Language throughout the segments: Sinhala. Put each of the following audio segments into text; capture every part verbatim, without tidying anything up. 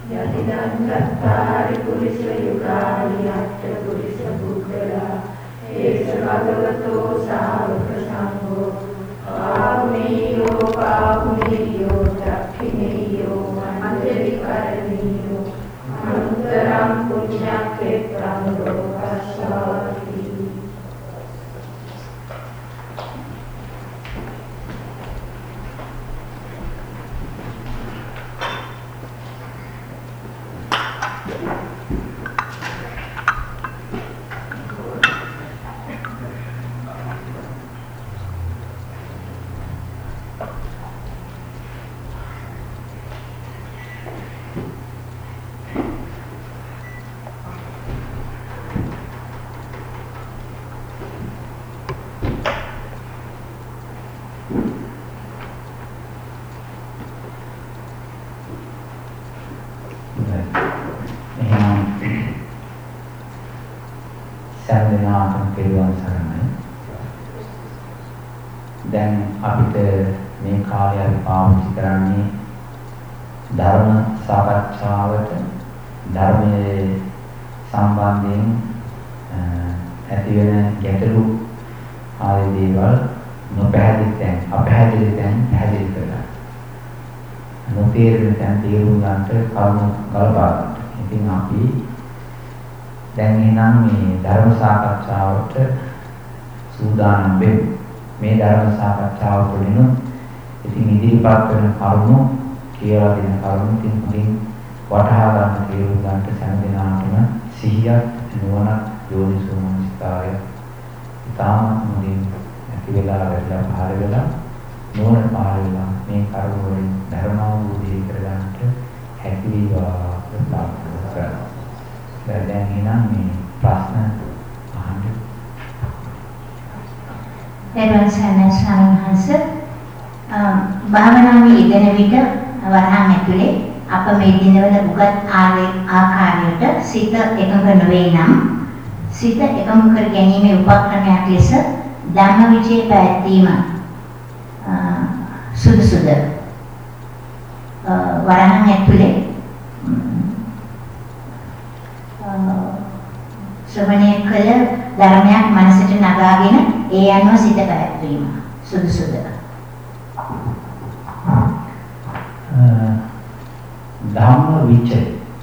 යතිදං චත්තාරි පුරිස යුගානි අට්ඨ පුරිස බුද්ධලා ඒස භගවතෝ සාවක සංඝෝ ආමේයෝ පාපුනේයෝ දක්ඛිනේයෝ මන්දරි කරණීයෝ අනුතරං පුඤ්ඤක්ඛේත්‍රං ලෝකස්සාති. දැන් අපිට මේ කාලය අපි පාවිච්චි කරන්නේ ධර්ම සාකච්ඡාවට ධර්මයේ සම්බන්ධයෙන් ඇති වෙන ගැටලු ආදී දේවල් නොපැහැදිලි තැන් අපැහැදිලි තැන් පැහැදිලි කරලා නොතේරෙන තැන් තේරුම් ගන්නට කරුණු ගලපා ගන්න. ඉතින් අපි දැන් එහෙනම් මේ ධර්ම සාකච්ඡාවට සූදානම් වෙමු. මේ ධර්ම සාකච්ඡාව තුළින් ඉතින් ඉදිරිපත් වෙන කරුණු කියලා දෙන කරුණු ඉතින් මුලින් වටහා ගන්න තේරුම් ගන්නට සෑම දිනකටම සිහියක් නුවණක් යෝනිසෝ මනසිකාරය ඉතාම මුලින් ඇති වෙලා වැඩිලා පහළ වෙලා නුවණ පහළ වෙලා මේ කරුණු වලින් ධර්මාවබෝධය කරගන්නට හැකි වේවා ප්‍රාර්ථනා කරනවා. දැන් එහෙනම් මේ ප්‍රශ්න අහන්න. එවන් සනසනහස භාවනාවේ යෙදෙන විට වරහන් ඇතුලේ අප මේ දිනවල උගත් ආකාරයට සිත එකඟ නොවේ නම් සිත එකඟ කර ගැනීමේ උපක්‍රමයක් ලෙස ධම්මවිචේ පැවැත්වීම සුදුසුද? වරහන් ඇතුලේ ශ්‍රවණය කළ ධර්මයක් මනසට නගාගෙන ඒ අනුව සිත පැවැත්වීම සුදුසුද? ධම්ම විචය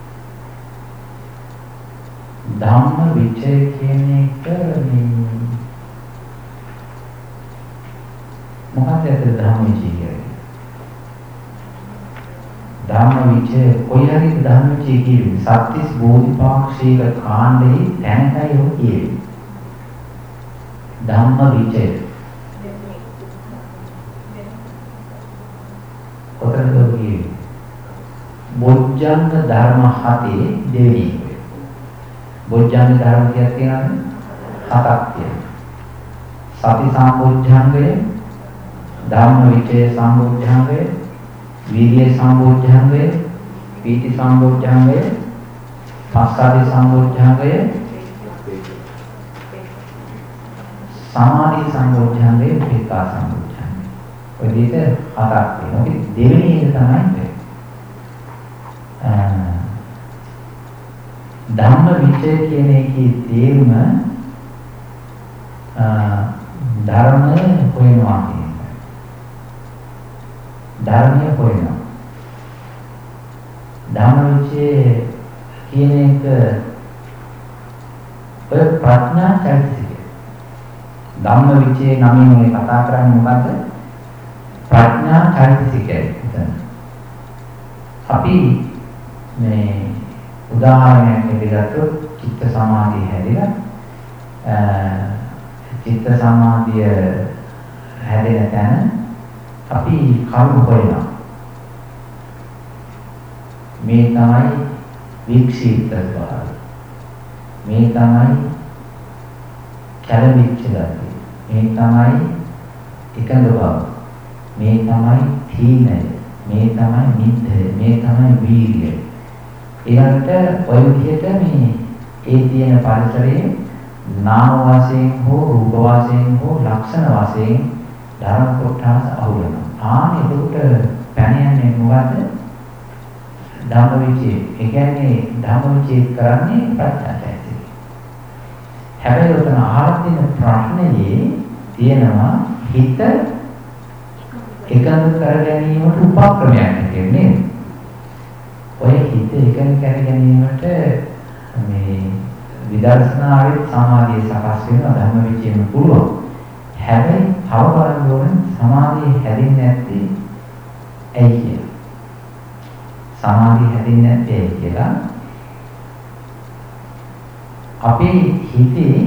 ධම්ම විචය කියන එක මේ මොකක්ද ධම්ම විචය කියන්නේ? ධම්ම විචය කොයි හරි ධම්ම විචය කියන්නේ සත්‍තිස් බෝධිපාක්ෂික කාණ්ඩේ දැනටයි ඔය කියන්නේ. ධම්ම විචය කොතනද කියන්නේ? බොජ්ජංග ධර්ම හතේ දෙවෙනි එක. බොජ්ජංග ධර්ම කියලා කියනවානේ හතක් තියෙනවා. සති සම්බොජ්ජංගය, ධම්ම විචය සම්බොජ්ජංගය, වීර්ය සම්බොජ්ජංගය, පීති සම්බොජ්ජංගය, පස්සද්ධි සම්බොජ්ජංගය, සමාධි සම්බොජ්ජංගය, උපේක්ඛා සම්බොජ්ජංගය. ඔය විදිහට හතක් තියෙනවා. ඒක දෙවෙනි එක තමයි ධම්ම විචය කියන එකේ තේරුම ධර්මය හොයනවා කියන එක. ධර්මය හොයනවා. ධම්ම විචය කියන එක ඔය ප්‍රඥා චෛතසිකය. ධම්ම විචය නමින් මේ කතා කරන්නේ මොකද්ද? ප්‍රඥා චෛතසිකය. අපි මේ උදාහරණයක් දෙගත්තොත් චිත්ත සමාධිය හැදෙලා චිත්ත සමාධිය හැදෙන තැන අපි කර්ම හොයනවා. මේ තමයි වික්ෂිප්ත ස්වභාවය. මේ තමයි කැළඹිච්ච ගතිය. මේ තමයි එකඟ බව. මේ තමයි තීනය. මේ තමයි නිද්දය. මේ තමයි වීර්යය. ඊළඟට ඔය විදිහට මේ ඒ තියෙන පරිසරයේ නාම වශයෙන් හෝ රූප වශයෙන් හෝ ලක්ෂණ වශයෙන් ධර්ම කොටස් අහු වෙනවා. ආ එතකොට පැන යන්නේ මොකද්ද? ධම්මවිචේ. ඒ කියන්නේ ධම්මවිචේ කරන්නේ ප්‍රඥාචෛතසිකය. හැබැයි උතන අහලා තියෙන ප්‍රශ්නේ තියෙනවා හිත එකඟ කර ගැනීමට උපක්‍රමයක් කියන්නේ. ඔය හිත එකඟ කර ගැනීමට මේ විදර්ශනාවේ සමාධිය සකස් වෙනවා ධම්මවිචේම පුළුවන්. හැබැයි තව බලන්න ඕනේ සමාධිය හැදෙන්නේ නැත්තේ ඇයි කියලා. සමාධිය හැදෙන්නේ නැත්තේ ඇයි කියලා. අපේ හිතේ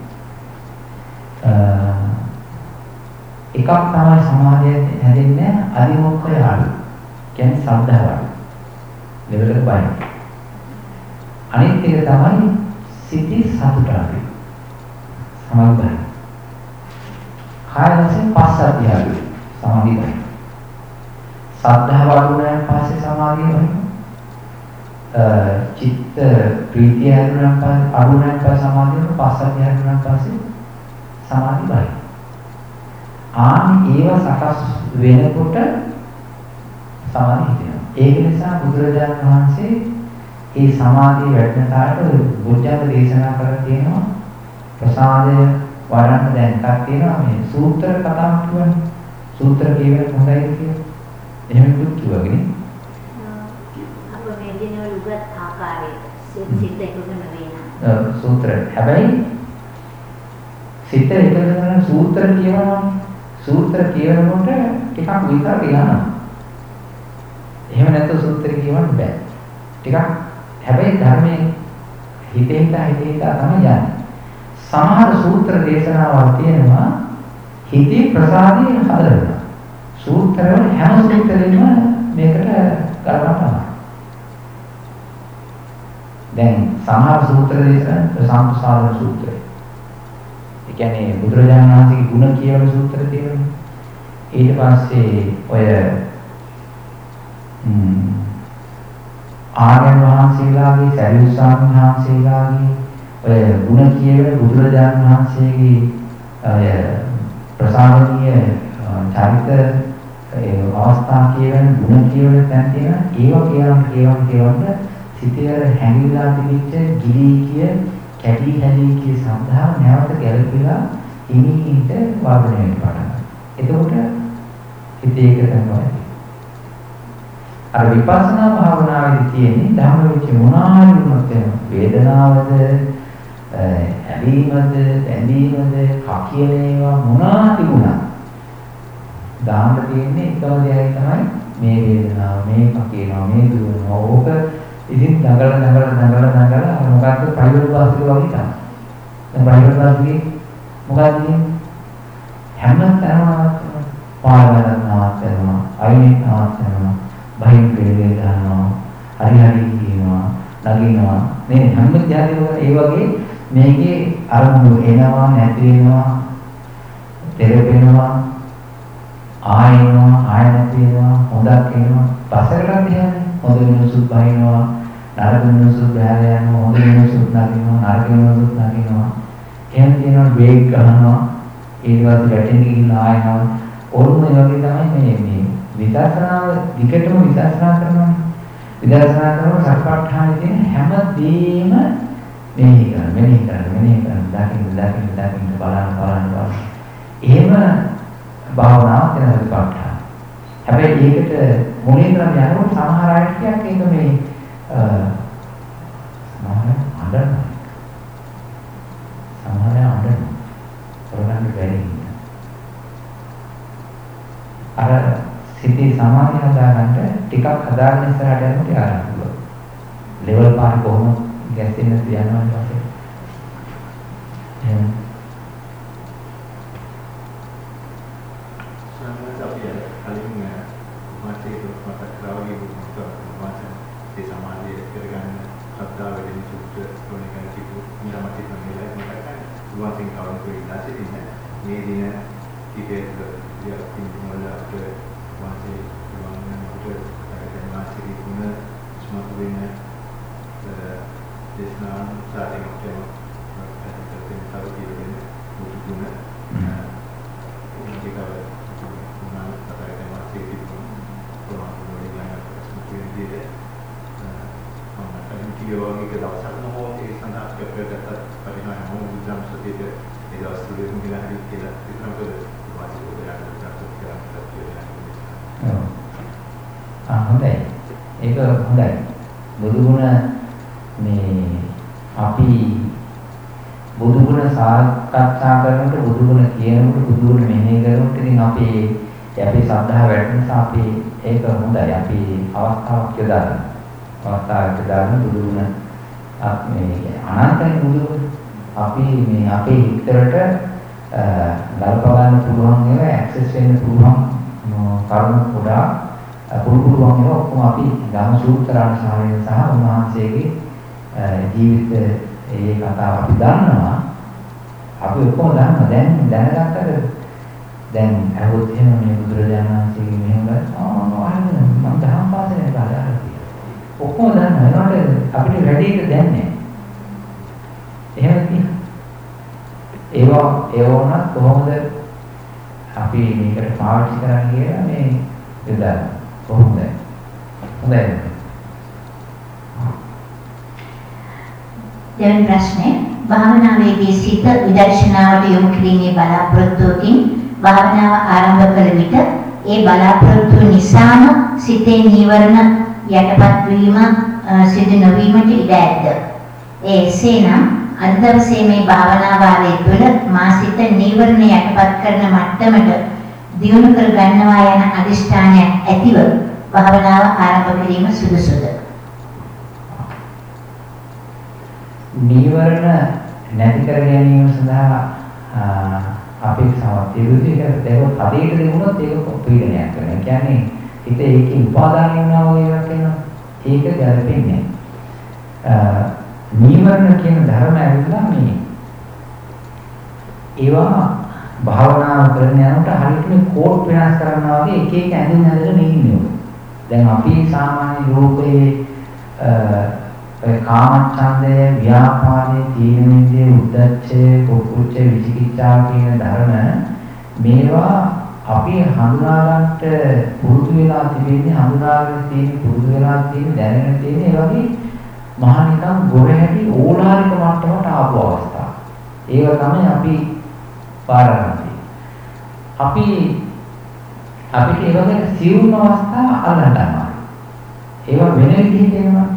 එකක් තමයි සමාධිය හැදෙන්නේ අදිමොක්ඛය ආලු. කියන්නේ සද්ධාව. ලෙවලක බයි. අනිත් එක තමයි සිටි සතුට ආලු. සමාධිය. කාය වශයෙන් පස්සද්ධිය ආලු. සමාධිය. සද්ධාව වඩුණාන් පස්සේ සමාධිය වෙනවා. චිත්ත ප්‍රීතිය අඩුණාන් පස්සේ අඩුණාන් පස්සේ සමාධිය වෙනවා. පස්සද්ධිය අඩුණාන් පස්සේ සමාධිය වෙනවා. ආනි ඒව සකස් වෙනකොට සමාධිය හිතෙනවා. ඒක නිසා බුදුරජාණන් වහන්සේ මේ සමාධිය වැඩෙන කාලේ බුද්ධාගම දේශනා කරලා තියෙනවා ප්‍රසාදය වඩන්න දැන් එකක් තියෙනවා මේ සූත්‍ර කතාවක් කියන්නේ. සූත්‍ර කියවෙන හොඳයි කියලා. එහෙම කිව්වගෙන අප මේ දිනවල උගත් ආකාරයට සිත එකඟ වෙනවා. සූත්‍ර. හැබැයි සිත එකඟ කරන සූත්‍ර කියවනවා. සූත්‍ර කියවනකොට ටිකක් විතර කියනවා. එහෙම නැත්නම් සූත්‍ර කියවන්න බෑ. ටිකක් හැබැයි ධර්මයේ හිතේ හිතා හිතේ හිතා තමයි යන්නේ. සමහර සූත්‍ර දේශනාවල් තියෙනවා හිතේ ප්‍රසාදය හදලා. සූත්‍රවල හැම සූත්‍රෙම මේකට ගලපනවා. දැන් සමහර සූත්‍ර දේශනා සම්ප්‍රසාරණ සූත්‍රය. ඒ කියන්නේ බුදුරජාණන් වහන්සේගේ ගුණ කියවන සූත්‍ර තියෙනවා. ඊට පස්සේ ඔය ආර්යයන් වහන්සේලාගේ සරියුත් ස්වාමීන් වහන්සේලාගේ ඔය ගුණ කියවන බුදුරජාණන් වහන්සේගේ ඔය ප්‍රසාදනීය චරිත ඒ අවස්ථා කියවන ගුණ කියවන තැන් තියෙන ඒවා කියවන කියවන කියවන සිතේ හැංගිලා තිබිච්ච ගිලී කිය කැටි හැලී කිය සම්දා නැවත ගැලපිලා ඉනිහිට වර්ධනය වෙනවා. එතකොට හිතේ එක තමයි. අර විපස්සනා භාවනාවේදී තියෙන්නේ ධම්මවිචේ මොනාරි වුණත් වේදනාවද ඇලීමද ඇඳීමද කකියන ඒවා මොනාරි වුණත් දාන්න තියෙන්නේ එකම දෙයයි තමයි මේ වේදනාව මේක කියනවා මේ දුවනවා ඕක ඉතින් දඟල දඟල දඟල දඟල මොකක්ද ප්‍රයිවට් බස් එක වගේ තමයි. දැන් ප්‍රයිවට් බස් එකේ මොකක්ද හැම තැනම පාරවල් නවත්තනවා අයිනෙත් නවත්තනවා බහින් පෙරේ ගන්නවා හරි හරි කියනවා නගිනවා මේ හැම જાතියම ඒ වගේ මේකේ අරමුණු එනවා නැති වෙනවා තෙරපෙනවා ආයෙනවා ආයෙ නැති වෙනවා හොඳක් වෙනවා පස්සකට යන්නේ හොඳ වෙනසුත් බහිනවා නරක වෙනසුත් බහැලා යනවා හොඳ වෙනසුත් නගිනවා නරක වෙනසුත් නගිනවා එහෙම කියනවා වේග ගන්නවා ඊට පස්සේ වැටෙන්න ගිහින් ආයෙනවා ඕරුම ඒ වගේ තමයි මේ මේ විදර්ශනාව දිගටම විදර්ශනා කරනවා විදර්ශනා කරන සත්‍යපට්ඨානයේ තියෙන හැම දෙයක්ම මෙහි කරන මෙහි කරන මෙහි කරන දකින්න දකින්න දකින්න බලන්න බලන්න බලන්න එහෙම භාවනාව කියන සත්‍යපට්ඨාන. හැබැයි ඒකට මුලින්ම යනකොට සමහර අය කියනවා ඒක මේ සමහර අඬන සමහර අඬන කරගන්න බැරි අර සිතේ සමාධිය හදාගන්න ටිකක් හදාගෙන ඉස්සරහට යනකොට ආරම්භ වෙනවා. ලෙවල් පාර කොහොමද ගැස්සෙන්න තියනවා ඊපස්සේ. එහෙනම් සමහරවිට අපි කලින් මාතේ මතක කරවගේ බුද්ධ වාචන ඒ සමාධිය කරගන්න ශ්‍රද්ධාව වැඩි සුත්‍ර ප්‍රණිකන කිපු නිරමති ප්‍රමේලයි මතකයි. වාසින් කවුරුත් ඉඳලා සිටින්නේ. මේ දින කිපේ යකින් වල අපේ වාසේ වන්නට අරගෙන වාසිරි ගුණ ස්මතු වෙන දේශනා සාධන කියන තත්ත්වයෙන් තව කියන මුතු ගුණ උන්තිකව උනා අතරගෙන වාසිරි ගුණ ප්‍රමාණ වලින් යන ස්මතු වෙන දේ යෝගික දවසක් මොහොත ඒ සඳහා කරගත්ත පරිණාමය මොන විදිහම සතියද ඒ දවස් තුනේ මුලින්ම හරි කියලා ඉතනකොට වාසිය උදයාට කරලා කියලා. ආ හොඳයි. ඒක හොඳයි. බුදුගුණ මේ අපි බුදුගුණ සාකච්ඡා කරනකොට බුදුගුණ කියනකොට බුදුගුණ මෙහෙය කරනකොට ඉතින් අපි අපි ශ්‍රද්ධාව වැඩි නිසා අපි ඒක හොඳයි. අපි අවස්ථාවක් යොදාගන්න. අවස්ථාවක් යොදාගෙන බුදුගුණ මේ අනන්තයි බුදුගුණ අපි මේ අපේ හිතවලට ගල්ප ගන්න පුළුවන් ඒවා ඇක්සස් වෙන්න පුළුවන් කරුණු පොඩා පුරු පුරුවන් ඒවා ඔක්කොම අපි ධම්ම සූත්‍රානුසාරයෙන් සහ උන්වහන්සේගේ ජීවිත ඒ කතාව අපි දන්නවා. අපි ඔක්කොම දන්නවා. දැන් දැනගත්තට දැන් අහුවොත් එහෙම මේ බුදුරජාණන් වහන්සේගේ මෙහෙම ආ මම දහම් පාසලේ ගාලා ඔක්කොම දන්නවා. ඒකට අපිට වැඩිට දැනන්නේ. එහෙම තියෙනවා. ඒවා ඒ වුණත් කොහොමද අපි මේකට පාවිච්චි කරන්නේ කියලා මේ විදා කොහොමද? හොඳයි. දෙවන ප්‍රශ්නේ භාවනාවේදී සිත විදර්ශනාවට යොමු කිරීමේ බලාපොරොත්තුවකින් භාවනාව ආරම්භ කළ විට ඒ බලාපොරොත්තු නිසාම සිතේ නීවරණ යටපත් වීම සිදු නොවීමට ඉඩ ඇත. ඒ එසේනම් අද දවසේ මේ භාවනා වාරයේ තුළ මා සිත නීවරණ යටපත් කරන මට්ටමට දියුණු කර ගන්නවා යන අදිෂ්ඨානයක් ඇතිව භාවනාව ආරම්භ කිරීම සුදුසුද? නීවරණ නැති කර ගැනීම සඳහා අපේක්ෂාවක් තිබුණේ ඒක පදේට දෙමුණොත් ඒක පීඩනයක් කරනවා. ඒ කියන්නේ හිත ඒකේ උපාදාන වෙනවා වගේ එකක් වෙනවා. ඒක ගැලපෙන්නේ නැහැ. නීවරණ කියන ධර්ම ඇවිල්ලා මේ ඒවා භාවනා කරන යනකොට හරියට මේ කෝඩ් වෙනස් කරනවා වගේ එක එක ඇඳුම් ඇඳගෙන ඉන්නේ. දැන් අපි සාමාන්‍ය ලෝකයේ ඒ කාමච්ඡන්දය, ව්‍යාපාදේ, තීනමින්දේ, උද්ධච්චය, කුක්කුච්ච, විචිකිච්ඡා කියන ධර්ම මේවා අපි හඳුනා ගන්නට පුරුදු වෙලා තිබෙන්නේ හඳුනාගෙන තියෙන පුරුදු වෙලා තියෙන දැනගෙන තියෙන ඒ වගේ මහා නිකන් ගොරහැටි ඕලාරික මට්ටමට ආපු අවස්ථා. ඒක තමයි අපි පාරාගන්නේ. අපි අපිට ඒ වගේ සියුම් අවස්ථා අල්ලන්න ගන්නවා. ඒවා වෙන විදිහට එනවා.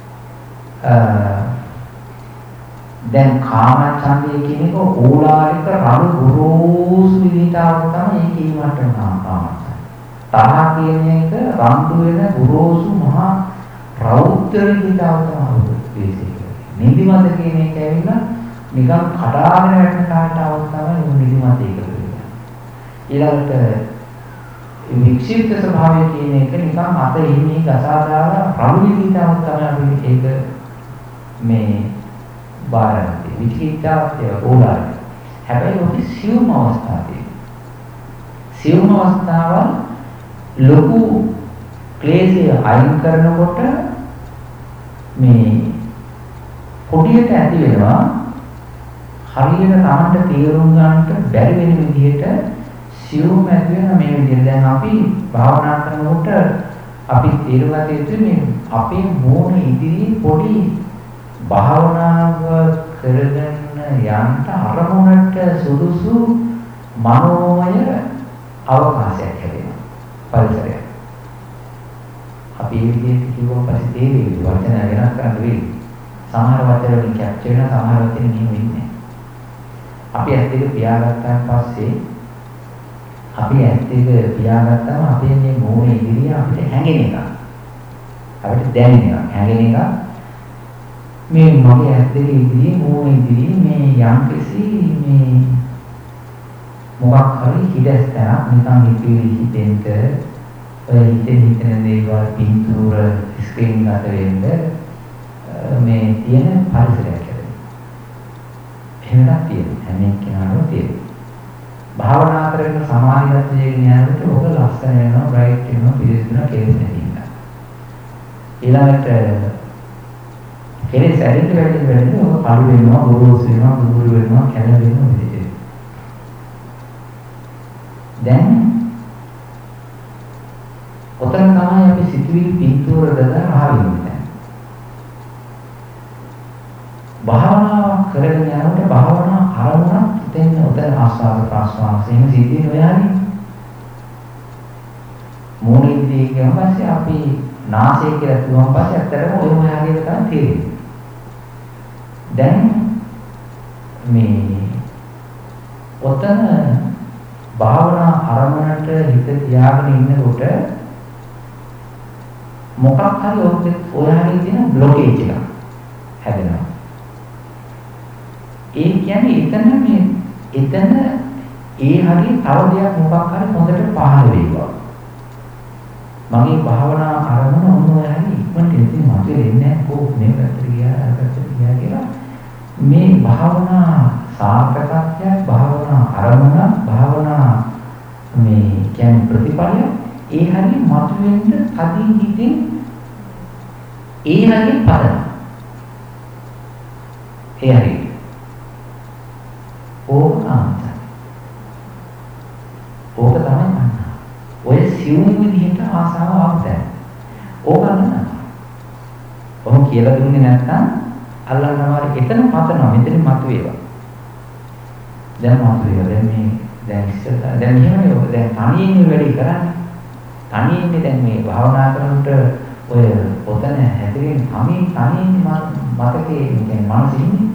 දැන් කාමච්ඡන්දය කියන එක ඕලාරික රළු ගොරෝසු විදිහට ආව තමයි ඒකේ මට්ටම කාමච්ඡන්දය. තරහ කියන එක රණ්ඩු වෙන ගොරෝසු මහා රෞද්‍ර විදිහට විශේෂයි. නිදිමත කියන එක ඇවිල්ලා නිකන් කඩාගෙන වැටෙන කාට આવත් තමයි නිදිමත ඒක කියන්නේ. ඊළඟට වික්ෂිප්ත ස්වභාවය කියන එක නිකන් අත හිමි ගසා දාලා රළු විදිහට આવත් තමයි අපි ඒක මේ බාරන්නේ. විචිකිච්ඡාවය ඕලාරික. හැබැයි ඔක සියුම් අවස්ථාවේ. සියුම් අවස්ථාවල් ලොකු ක්ලේශය අයින් කරනකොට මේ පොඩියට ඇති වෙනවා හරියට තමන්ට තේරුම් ගන්නට බැරි වෙන විදිහට සියුම් ඇති වෙන මේ විදිහට. දැන් අපි භාවනා කරනකොට අපි තේරුම් ගත යුතු මේ අපේ මෝන ඉදිරියේ පොඩි භාවනාව කරගෙන යන්න අරමුණට සුදුසු මනෝමය අවකාශයක් ලැබෙනවා. පරිසරයක්. අපි මේ විදිහට කිව්වොත් පස්සේ තේරෙයි වචන වෙනස් කරන්න වෙයි. සමහර වචන වලින් කැප්චර් වෙන සමහර වචන නියම වෙන්නේ. අපි ඇස් දෙක පියාගත්තාන් පස්සේ අපි ඇස් දෙක පියාගත්තාම අපේ මේ මෝහය ඉදිරිය අපිට හැඟෙන එක. අපිට දැනෙන එක. හැඟෙන එක මේ මගේ ඇස් දෙක ඉදිරියේ මෝහය ඉදිරියේ මේ යම්කිසි මේ මොකක් හරි හිදස්තනක් නිකන් හිතේ හිතෙන්ට ඔය හිතේ හිතන දේවල් පින්තූර ස්ක්‍රීන් අතර වෙන්න මේ තියෙන පරිසරයක් හැදෙනවා. එහෙමනම් තියෙනවා. හැම කෙනාම තියෙනවා. භාවනා කරන සමාධිගතයේ ඥානෙට ඔබ ලස්සන වෙනවා, බ්‍රයිට් වෙනවා, පිළිසිනවා කෙලෙස් නැති වෙනවා. ඊළඟට කෙලෙස් ඇරිට වැඩි වැඩි ඔබ කළු වෙනවා, ගොරෝසු වෙනවා, දුරු වෙනවා, කැළඹෙනවා විදිහට. දැන් ඔතන තමයි අපි සිතුවිලි පින්තූර දාලා ආවෙන්නේ. භාවනාව කරගෙන යනකොට භාවනා අරමුණක් හිතෙන්න උතන ආස්වාද ප්‍රාස්වාදයෙන් සිද්ධිය නොයන්නේ. මොනින්දී කියන පස්සේ අපි නාසය කියලා කිව්වන් පස්සේ ඇත්තටම ඔය මොයාගේ තමයි තේරෙන්නේ. දැන් මේ ඔතන භාවනා අරමුණට හිත තියාගෙන ඉන්නකොට මොකක් හරි ඔයාගේ තියෙන බ්ලොකේජ් එකක් හැදෙනවා. ඒ කියන්නේ එතන මේ එතන ඒ හරිය තව දෙයක් මොකක් හරි හොඳට පහළ වෙනවා. මගේ භාවනා අරමුණ මොනවා හරි ඉක්මනට ඉතින් මතේ එන්නේ කොහොම මේ පැත්තට ගියා අර පැත්තට ගියා කියලා මේ භාවනා සාර්ථකත්වය භාවනා අරමුණ භාවනා මේ කියන්නේ ප්‍රතිපලය ඒ හරිය මතුවෙන්න කදින් හිතින් ඒ හරිය පදන ඒ හරිය ඕකාන්ත ඕක තමයි මන්න ඔය සිවුම් විදිහට ආසාව ආවද ඕකන්න ඔහොම කියලා දුන්නේ නැත්නම් අල්ලන්නවා එතන පතනවා මෙතන මතුවේවා දැන් මතුවේවා දැන් මේ දැන් ඉස්සර දැන් මෙහෙමනේ දැන් තනියෙන් වැඩි කරන්නේ තනියෙන් දැන් මේ භාවනා කරනකොට ඔය ඔතන හැදෙමින් තනියෙන් තනියෙන් මතකේ දැන් මානසිකින්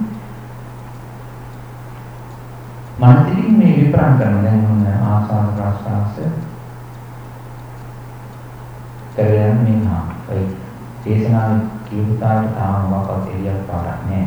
මානසිකින් මේ විපරම් කරන දැන් මොන ආසාව ප්‍රාස්වාස කරගෙන ඉන්නවා ඔය දේශනාවේ කියපු තාලට තාම මොකක්වත් එළියක් පාඩක් නැහැ.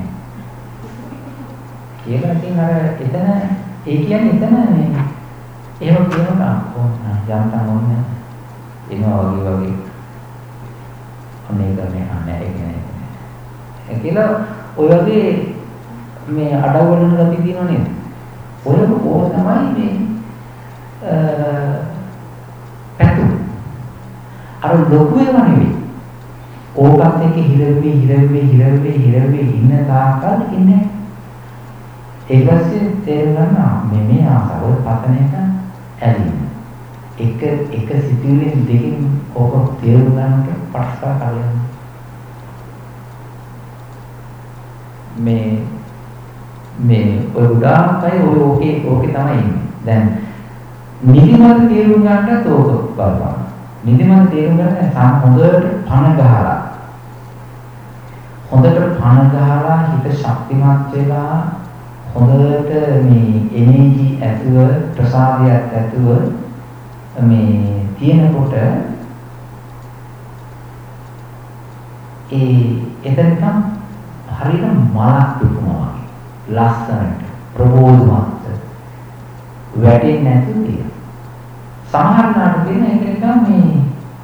කියලා ඉතින් අර එතන ඒ කියන්නේ එතන මේ එහෙම කියනවා යන්තම් ඕනේ එනවා වගේ වගේ අනේ ගමේ අනේ ඒක නෑ. ඒ කියලා ඔය වගේ මේ අඩවලන ගති තියෙනව නේද? ඔය ඕක තමයි මේ පැතු. අර ලොකු ඒවා නෙවෙයි. ඕකත් එක්ක හිරෙවි හිරෙවි හිරෙවි හිරෙවි ඉන්න තාක්කල් ඉන්නේ. ඊට පස්සේ තේරෙනවා මේ මේ ආසාව පතන එක ඇලින්න. එක එක සිතුවිලි දෙකකින් ඕක තේරුම් ගන්නට පස්සා කරලා මේ මේ ඔය උදාහරණයි ඔය ඕකේ ඕකේ තමයි ඉන්නේ. දැන් නිදිමත තේරුම් ගන්නට ඕක බලපාන. නිදිමත තේරුම් ගන්න සාම හොඳට පණ ගහලා හොඳට පණ ගහලා හිත ශක්තිමත් වෙලා හොඳට මේ එනර්ජි ඇතුව ප්‍රසාදයක් ඇතුව මේ තියෙනකොට ඒ එතනකම් හරියට මලක් පිපුණා වගේ ලස්සනට ප්‍රබෝධමත් වැටෙන්නේ නැතුව තියෙනවා. සමහරවිට තියෙන එක නිකන් මේ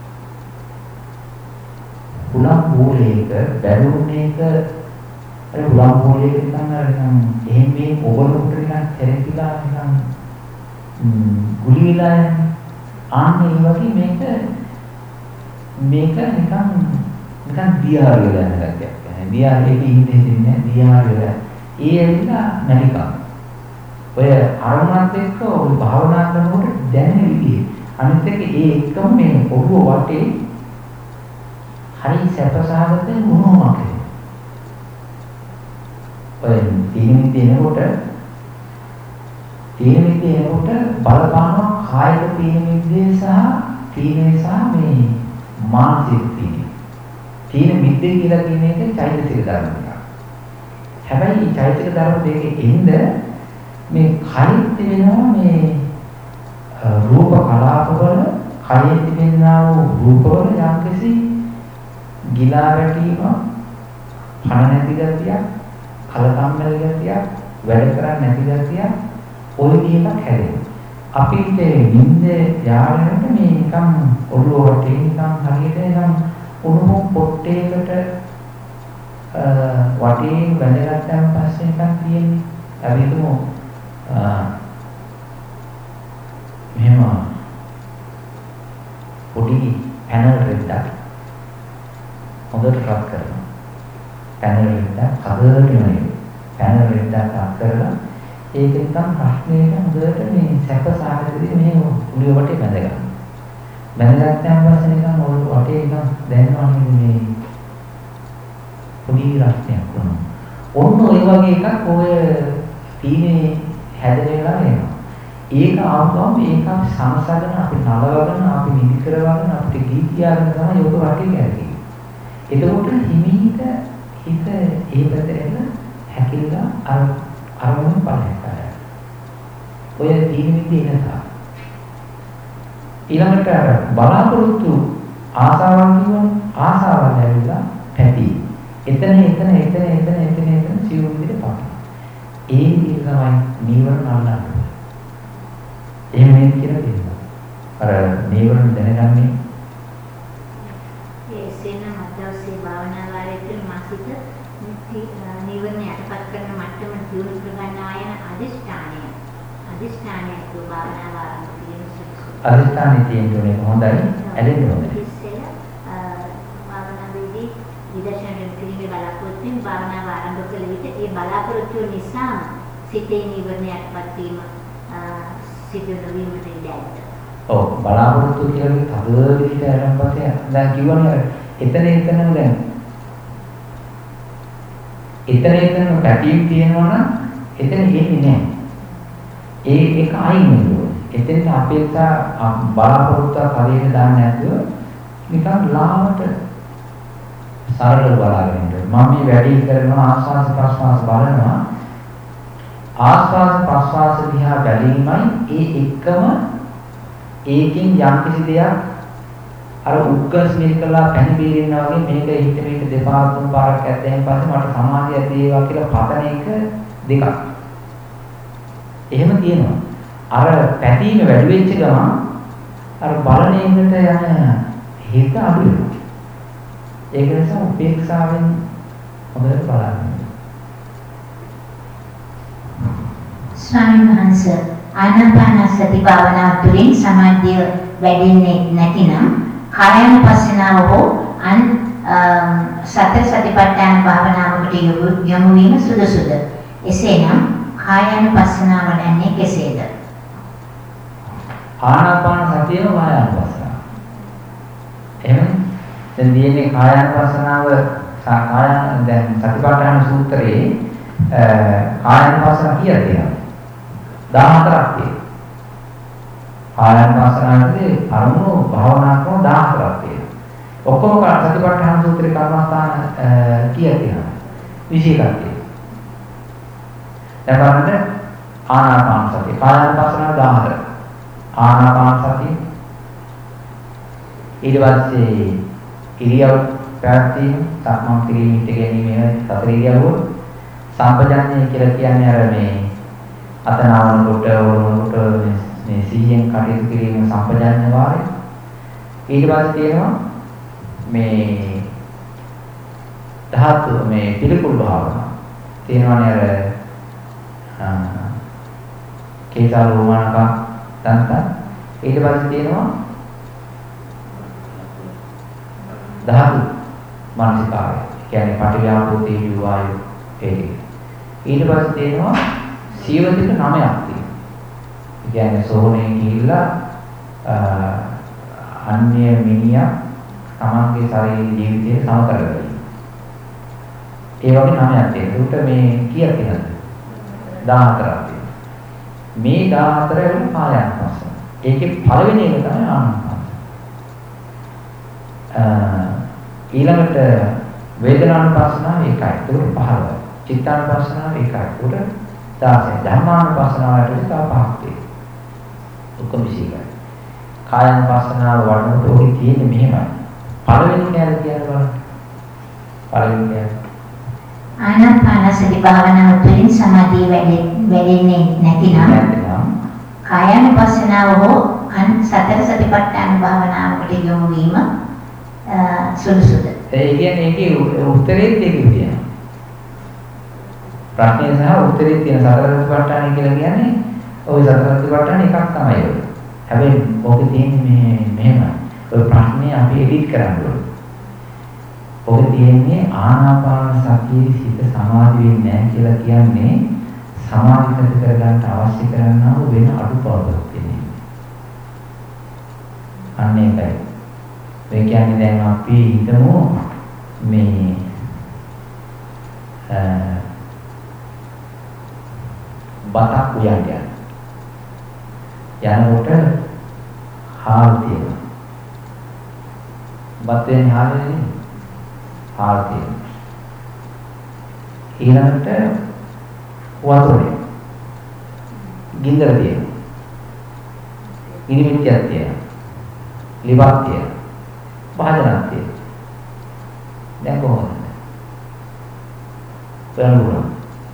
හුලම් මූලයක බැලුම් එක අර හුලම් මූලයක නිකන් අර නිකන් එහෙම මේ ඔබලුට නිකන් තෙරපිලා නිකන් ගුලි වෙලා ආන්නේ වගේ මේක මේක නිකන් නිකන් දියාර වෙලා යන ගැටයක්. දියාරේක ඉන්නේ ඉන්නේ දියාර වෙලා ඒ ඇවිල්ලා නැලිකා ඔය අරමුණත් එක්ක ඔය භාවනා කරනකොට දැනෙන විදිහ අනිත් එක ඒ එක්කම මේ ඔළුව වටේ හරි සැපසහගත වුණොමක් ඔය තීනෙ තීනකොට තීනෙ තීනකොට බලපාන කායික තීනෙ සහ තීනෙ සහ මේ මානසික තීනෙ තීනෙ මිද්දේ කියලා කියන එක චෛතසික ධර්ම එකක්. හැබැයි මේ චෛතසික ධර්ම දෙකේ එන්න මේ කයිත් වෙනවා මේ රූප කලාපවල කයේ තිබෙනා වූ රූපවල යම්කිසි ගිලා වැටීම පණ නැති ගතියක් කලකම්මැලි ගතියක් වැඩ කරන්නේ නැති ගතියක් ඔය විදිහට හැදෙනවා. අපිට නිින්ද යාවෙනකොට මේ නිකන් ඔළුව වටේ නිකන් හරියට නිකන් උණු පොට්ටේකට වටේ බැඳගත්තාන් පස්සේ නිකන් තියෙන්නේ. අපි හිතමු මෙහෙම පොඩි පැනල් රෙද්දක් හොඳට රත් කරනවා. පැනල් රෙද්දක් කඩේට නෙමෙයි. පැනල් රෙද්දක් රත් කරලා ඒක නිකන් ප්‍රශ්නයක හොඳට මේ සැප සාගරදී මේ උඩිය වටේ බැඳ ගන්නවා. බැඳගත්තාන් පස්සේ නිකන් ඔය වටේ නිකන් දැනෙනවා මේ පොඩි රස්නයක් වුණා. ඔන්න ඔය වගේ එකක් ඔය තීනේ හැදෙන වෙලාව එනවා. ඒක ආවම ඒක අපි සංසගන අපි නලවගෙන අපි නිදි කරවගෙන අපිට ගී කියාගෙන තමයි යෝග වාක්‍ය කියන්නේ. එතකොට හිමීට හිත ඒ පැත්තට හැකිලා අර අරමුණ බලන්න. ඔය තීන විදිහේ නේද? ඊළඟට බලාපොරොත්තු ආසාවන් කියවන ආසාවන් ඇවිල්ලා පැටි. එතන එතන එතන එතන එතන එතන සිවුම් විදිහට පාන. ඒ විදිහ තමයි නීවරණ අල්ලන්නේ. එහෙම නේ කියලා කියනවා. අර නීවරණ දැනගන්නේ ඒ සේන මතවසේ භාවනා වාරයේ මාසික නීවරණ යටපත් කරන මට්ටම දියුණු කරගන්න ආයන අදිෂ්ඨානය. අදිෂ්ඨානය ඒ භාවනා වාරයේ තියෙන සුසු. අදිෂ්ඨානයේ තියෙන්නේ හොඳයි ඇලෙන්න ඕනේ. භාවනාවේදී විදර්ශනා කිරීමේ බලාපොරොත්තු වෙන භාවනාව ආරම්භ කළ විට ඒ බලාපොරොත්තු නිසා සිතේ නීවරණ යටපත් වීම සිදු නොවීමට ඉඩ ඇත. ඔව් බලාපොරොත්තු කියලා තද විදිහට ආරම්භය දැන් කිව්වනේ එතන එතන දැන් එතන එතන පැටීම් තියෙනවා නම් එතන එන්නේ නැහැ. ඒ ඒක අයින් වෙනවා. එතනට අපේක්ෂා බලාපොරොත්තු හරියට දාන්න නැතුව නිකන් ලාමට සරලව බලාගෙන ඉන්නවා. මම මේ වැඩි කරනවා ආස්වාද ප්‍රස්වාස බලනවා. ආස්වාද ප්‍රස්වාස දිහා බැලීමයි ඒ එක්කම ඒකෙන් යම් කිසි දෙයක් අර උක්කස් මේක කළා පැණි බීරින්නා වගේ මේක හිත මේක දෙපාර තුන් පාරක් ඇද්දෙන් පස්සේ මට සමාධිය ඇති වේවා කියලා පතන එක දෙකක්. එහෙම තියෙනවා. අර පැතීම වැඩි වෙච්ච ගමන් අර බලන එකට යන හිත අඩු වෙනවා. ඒක නිසා උපේක්ෂාවෙන් හොඳට බලන්න. ස්වාමීන් වහන්සේ ආනාපානසති භාවනාව තුළින් සමාධිය වැඩෙන්නේ නැතිනම් කායानुපස්සනාව හෝ අන් සතර සතිපට්ඨාන භාවනාවකට යොමු වීම සුදුසුද? එසේනම් කායानुපස්සනාව වඩන්නේ කෙසේද? ආනාපාන සතියම කායानुපස්සනාව. එහෙනම් දැන් දිනේ කායानुපස්සනාව කායන දැන් සතිපට්ඨාන සූත්‍රයේ කායानुපස්සන කියලා තියෙනවා. දහහතරක් තියෙනවා. කායानुපස්සනාවේ අරමුණු භාවනා කරන දහහතරක් තියෙනවා. ඔක්කොම සතිපට්ඨාන සූත්‍රේ කර්මස්ථාන කියලා තියෙනවා. විශේෂයක් තියෙනවා. දැන් බලන්න ආනාපාන සතිය කායानुපස්සනාව දහහතර. ආනාපාන සතිය ඊට පස්සේ ඉරියව් පැවැත්වීම සක්මන් කිරීම ඉට ගැනීම සතර ඉරියව්ව සම්පජාඤ්ඤය කියලා කියන්නේ අර මේ අතනවනකොට වරනකොට මේ සිහියෙන් කටයුතු කිරීම සම්පජාඤ්ඤ වාරය. ඊට පස්සේ තියෙනවා මේ ධාතු මේ පිළිකුල් භාවනාව. තියෙනවානේ අර කේසාර රෝමණක දන්ත. ඊට පස්සේ තියෙනවා ධාතු මානසිකාරය. කියන්නේ පටිඝාපෝ තේජෝ වායු ඒ. ඊට පස්සේ තියෙනවා සීවතික නමයක් තියෙනවා. කියන්නේ සෝනේ ගිහිල්ලා අන්‍ය මිනිහා තමන්ගේ ශරීර ජීවිතේ සම කරගන්නවා. ඒ වගේ නමයක් තියෙනවා. උට මේ කීයක් තියෙනවද? දහහතරක් තියෙනවා. මේ දහහතර වෙන කායानुපස්සන. ඒකේ පළවෙනි එක තමයි ආනාපාන. ඊළඟට වේදනානුපස්සනාව එකයි. ඒක පහළ. චිත්තානුපස්සනාව එකයි. උඩ දාසය. ධම්මානුපස්සනාවට තව පහක් තියෙනවා. ඔක්කොම විශේෂයි. කායानुපස්සනාව වඩනකොට ඔහි තියෙන්නේ මෙහෙමයි. පළවෙනි කැල කියන බලන්න. පළවෙනි කැල. ආනාපානසති භාවනාව තුළින් සමාධිය වැඩෙන්නේ නැතිනම් කායानुපස්සනාව හෝ අන් සතර සතිපට්ඨාන භාවනාවකට යොමු වීම සුදුසුද? ඒ කියන්නේ ඒකේ උත්තරේ දෙකක් තියෙනවා. ප්‍රශ්නේ සහ උත්තරේ තියෙන සතර සතිපට්ඨාන කියලා කියන්නේ ওই සතර සතිපට්ඨාන එකක් තමයි ඔය. හැබැයි ඔකේ තියෙන්නේ මේ මෙහෙමයි. ඔය ප්‍රශ්නේ අපි එඩිට් කරන්න ඕනේ. ඔකේ තියෙන්නේ ආනාපාන සතියේ සිත සමාධි වෙන්නේ නැහැ කියලා කියන්නේ සමාධිගත කරගන්න අවශ්‍ය කරනා වූ වෙන අඩුපාඩුවක් තියෙනවා. අන්න ඒකයි. ඒ කියන්නේ දැන් අපි හිතමු මේ බතක් උයන් යන. යනකොට හාල් තියෙනවා. බතෙන් හාලනේ හාල් තියෙනවා. ඊළඟට වතුරේ ගින්දර තියෙනවා. ගිනිමිටියක් තියෙනවා. ලිවක් තියෙනවා. භාජනයක් තියෙනවා. දැන් කොහොමද? බලන්න.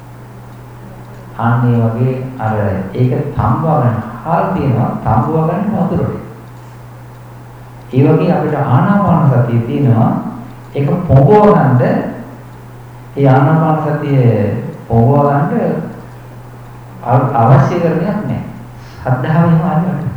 අනේ වගේ අර ඒක තම්බවගෙන හාල් තියෙනවා තම්බවගෙන වතුරේ. ඒ වගේ අපිට ආනාපාන සතිය තියෙනවා ඒක පොඟව ගන්න ඒ ආනාපාන සතිය පොඟව ගන්න අවශ්‍ය කරණයක් නැහැ. ශ්‍රද්ධාවෙම ආදිවට.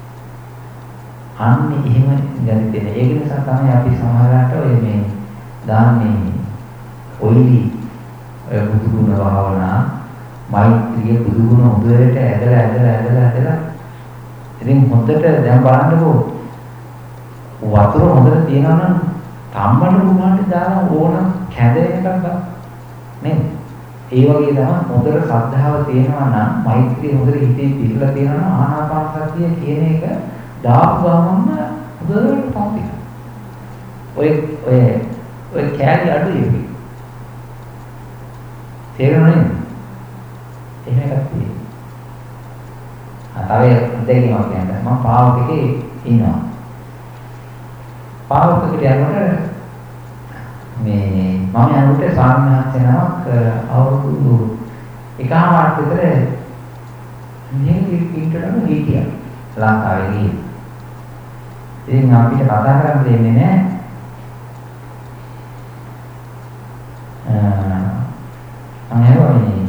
අන්නේ එහෙම ගැලි දෙන. ඒක නිසා තමයි අපි සමහරවිට ඔය මේ දාන්නේ ඔයිලි බුදු ගුණ භාවනා මෛත්‍රිය බුදු ගුණ හොඳට ඇදලා ඇදලා ඇදලා ඇදලා ඉතින් හොඳට දැන් බලන්නකෝ වතුර හොඳට තියෙනවා නම් තම්බන රුමාලේ දාලා ඕන කැඳෙන එකක් ගන්න නේද? ඒ වගේ තමයි හොඳට ශ්‍රද්ධාව තියෙනවා නම් මෛත්‍රිය හොඳට හිතේ පිළිලා තියෙනවා නම් ආනාපාන සතිය කියන එක දාපු ගමන්ම හොඳට පවතින. ඔය ඔය ඔය කැලි අඩුයි. තේරෙනවද? එහෙම එකක් තියෙනවා. තව දෙකක් කියන්නේ මම පාවකේ ඉන්නවා. පාවකකට යනකොට මේ මම යනකොට සාමණේරයන්ක් අවුරුදු එකමාරක් විතර නිහිතටම හිටියා. ලංකාවේ ගිහින්. ඉතින් අපිට කතා කරන්න දෙන්නේ නැහැ. අනේ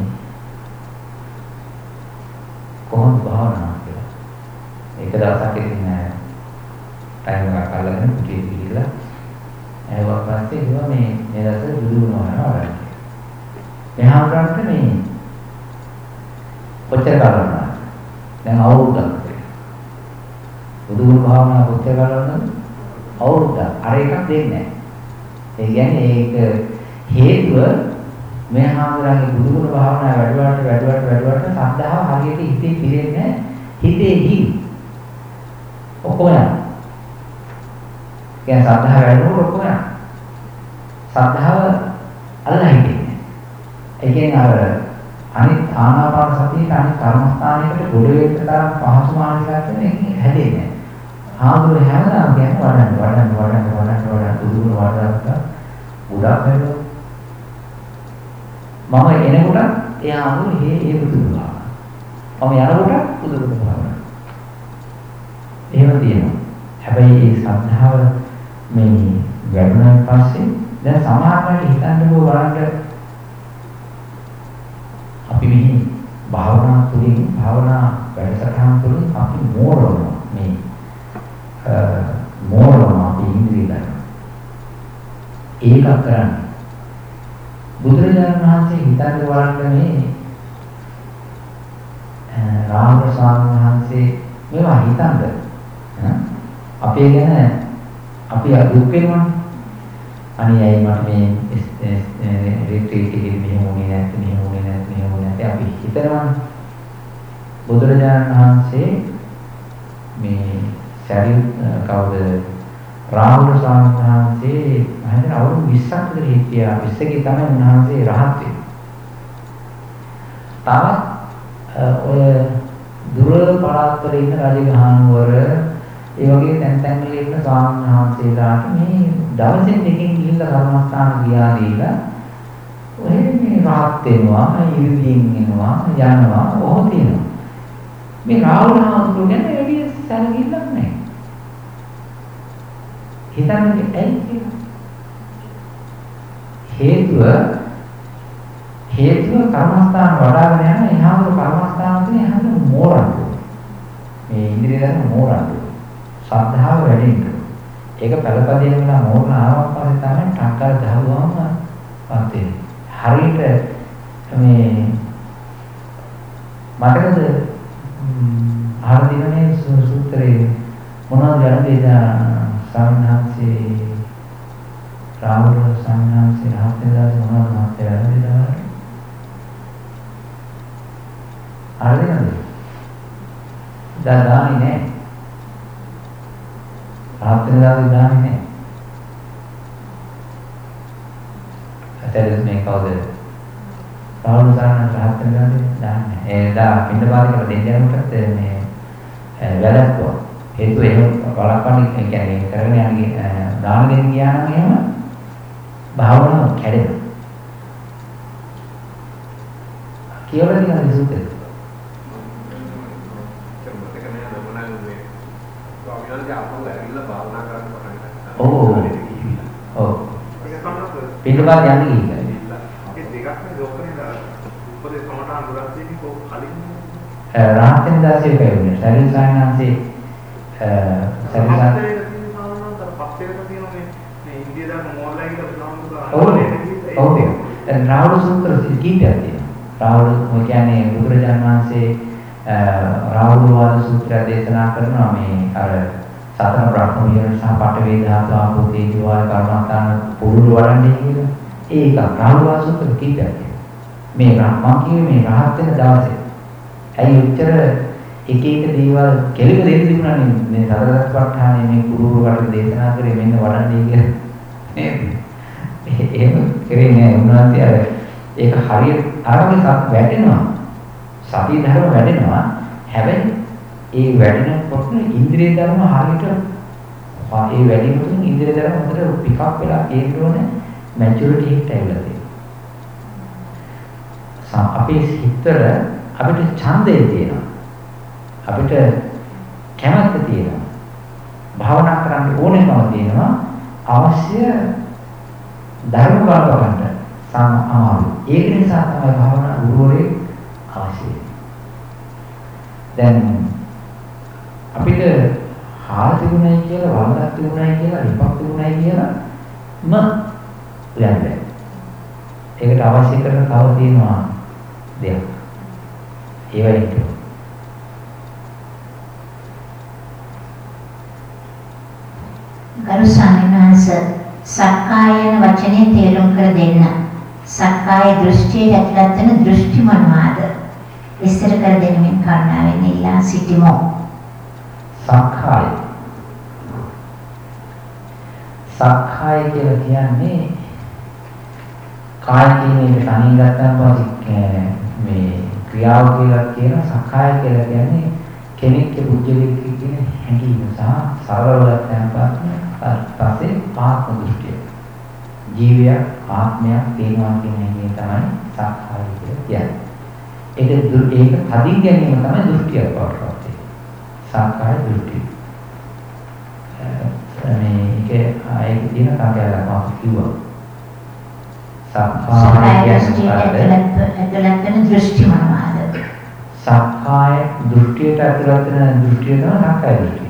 කොහොමද භාවනා කියලා. ඒක දවසක් ඉතින් ටයිම් එකක් අල්ලගෙන පුටි ගිහිල්ලා එහුවක් පස්සේ ඉතින් මේ මේ දවස් බුදු වුණා වගේ. එහා කරන්නේ මේ කොච්චර කරනවා. දැන් අවුරුද්දක්. බුදු ගුණ භාවනා කොච්චර කරනවද? අවුරුද්දක්. අර එකක් දෙන්නේ නැහැ. ඒ කියන්නේ ඒක හේතුව මේ හාමුදුරන්ගේ බුදු ගුණ භාවනා වැඩුවාට වැඩුවාට වැඩුවාට සද්ධාව හරියට හිතේ පිරෙන්නේ හිතේ හිල්. ඔක්කොම යනවා. කියන්නේ සද්ධාව වැඩුවොත් ඔක්කොම යනවා. සද්ධාව අල්ලා හිටින්නේ. ඒ කියන්නේ අර අනිත් ආනාපාන සතියේ අනිත් කර්මස්ථානයකට ගොඩ වෙන්න තරම් පහසු මානසිකත්වයක් හැදෙන්නේ නැහැ. හාමුදුරුවෝ හැමදාම කියන්නේ වඩන්න වඩන්න වඩන්න වඩන්න වඩන්න බුදු ගුණ වඩන්න උඩක් වෙනවා. මම එනකොට එයා අහුනේ හේ ඒ බුදු ගුණ. මම යනකොට බුදු ගුණ භාවනා. එහෙම තියෙනවා. හැබැයි ඒ ශ්‍රද්ධාව මේ වැඩුණාන් පස්සේ දැන් සමහරවිට හිතන්නකෝ බලන්න අපි මෙහි භාවනා තුළින් භාවනා වැඩසටහන් තුළින් අපි මෝරනවා මේ මෝරනවා අපි ඉන්ද්‍රිය ගන්න. ඒක කරන්නේ බුදුරජාණන් වහන්සේ හිතන්න බලන්න මේ රාමකෘෂ්ණ ස්වාමීන් වහන්සේ මේවා හිතන්න අපේ ගැන අපි දුක් වෙනවා. අනේ අය මට මේ රිට්‍රීට් එකේ මෙහෙම වුණේ නැත්නම් මෙහෙම වුණේ නැත්නම් මෙහෙම වුණේ නැත්නම් අපි හිතනවා. බුදුරජාණන් වහන්සේ මේ ශරීර කවුද රාහුල ස්වාමීන් වහන්සේ මම අවුරුදු විස්සක් විතර හිටියා. විස්සකේ තමයි උන්වහන්සේ රහත් වෙන්නේ. තවත් ඔය දුර පළාත්වල ඉන්න රජගහනුවර ඒ වගේ තැන් තැන් වල ඉන්න ස්වාමීන් වහන්සේලාට මේ දවසෙන් දෙකකින් ගිහිල්ලා කර්මස්ථාන ගියා දීලා ඔය මේ රහත් වෙනවා, ඉරිදීන් එනවා, යනවා, ඔහොම තියෙනවා. මේ රාහුල හාමුදුරුවෝ ගැන වැඩි සැලකිල්ලක් නැහැ. හිතන්නේ ඇයි කියලා? හේතුව හේතුව කර්මස්ථාන වඩාගෙන යන එහාම කර්මස්ථාන තුනේ හැම මෝරන්නේ. මේ ඉන්ද්‍රිය ගන්න මෝරන්නේ. ශ්‍රද්ධාව වැඩෙන්න. ඒක පළපදියම වෙලා මෝරණ ආවක් පස්සේ තමයි ටක්කර දහවම පස්සේ. හරියට මේ මතකද ආර්ධිනනේ සූත්‍රයේ මොනවද යන්නේ සාමණේරයන්සේ රාහුල සාමණේරයන්සේ රහත් වෙලා මොනවද මාත්‍ය වැඩිලා දැන් දාන්නේ නැහැ. රහත් වෙන දාන්නේ දාන්නේ නැහැ. අතට මේ කවුද? රාහුල සාරණ රහත් වෙන දාන්නේ දාන්නේ. ඒ දා පින්න බාරකට දෙන්න යනකොට මේ වැළැක්කුවා. හේතුව එහෙම බලපන්නේ කියන්නේ කරගෙන යන්නේ දාන දෙන්න ගියා නම් එහෙම භාවනාව කැඩෙනවා. කියලා දින සූත්‍රය. ඔව්. ඔව්. පිටුපාද යන්නේ කියලා. ඒ දෙකක් නේ ලෝකනේ උපදේශ සමටාන ගොඩක් දෙන්නේ කො කලින් රාහතන් දාසේ කියුනේ ශරීර සායනාංශේ සරිසාර ඔව් දැන් රාහුල සූත්‍ර කීපයක් තියෙනවා. රාහුල කියන්නේ බුදුරජාණන් වහන්සේ රාහුල වාද සූත්‍රය දේශනා කරනවා මේ අර සතර බ්‍රහ්ම විහරණ සහ පඨවි ධාතු ආපෝ තේජෝ වායු කර්මස්ථාන පුරුදු වඩන්නේ කියලා. ඒක රාහුල වාද සූත්‍ර කීපයක් තියෙනවා. මේ මම කියේ මේ රහත් වෙන දවසේ. ඇයි උත්තර එක එක දේවල් කෙලික දෙන්න තිබුණානේ මේ සතරස්පර්ඨානේ මේ පුරුදු වට දේශනා කරේ මෙන්න වඩන්නේ කියලා. නේද? එහෙම කරේ නෑ උන්වහන්සේ අර ඒක හරියට අරගෙන වැටෙනවා. සතිය ධර්ම වැඩෙනවා. හැබැයි ඒ වැඩෙනකොට ඉන්ද්‍රිය ධර්ම හරියට ඒ වැඩිමුතුන් ඉන්ද්‍රිය ධර්ම හොඳට පික් අප් වෙලා කියනෝනේ මැචුරිටි එකට ඇවිල්ලා තියෙනවා. අපේ හිතවල අපිට ඡන්දය තියෙනවා. අපිට කැමැත්ත තියෙනවා. භාවනා කරන්න ඕනෙකම තියෙනවා. අවශ්‍ය ධර්ම බලපෑමට සම අමාරු. ඒක නිසා තමයි භාවනා ගුරුවරයෙක් අවශ්‍යයි. දැන් අපිට හාල් තිබුණයි කියලා වරදක් තිබුණයි කියලා විපක් තිබුණයි කියලා ම කියන්නේ. ඒකට අවශ්‍ය කරන තව තියෙනවා දෙයක්. ඒවයින් ගරු ස්වාමීන් වහන්සේ සක්කායන වචනේ තේරුම් කර දෙන්න. සක්කාය දෘෂ්ටියේ ඇතුළත් වෙන දෘෂ්ටි මොනවාද? විස්තර කර දෙන්නමින් කරුණාවෙන් ඉල්ලා සිටිමු. සක්කාය සක්කාය කියලා කියන්නේ කාය කියන එක තනියෙන් ගත්තම පස්සේ මේ ක්‍රියාව කියලා කියන සක්කාය කියලා කියන්නේ කෙනෙක්ගේ බුද්ධිලික කියන හැඟීම සහ සරලව ගත්තම පස්සේ ආත්ම දෘෂ්ටිය. ජීවය ආත්මයක් තියෙනවා කියන හැඟීම තමයි සක්කාය කියලා කියන්නේ. ඒක ඒක තදින් ගැනීම තමයි දෘෂ්ටියක් බවට පත් වෙන්නේ. සක්කාය දෘෂ්ටි. මේ ඒක ආයේ තියෙන කාර්යයක් මම කිව්වා. සක්කාය ඇතුළත් දෘෂ්ටි මොනවාද? සක්කාය දෘෂ්ටියට ඇතුළත් වෙන දෘෂ්ටිය තමයි සක්කාය දෘෂ්ටිය.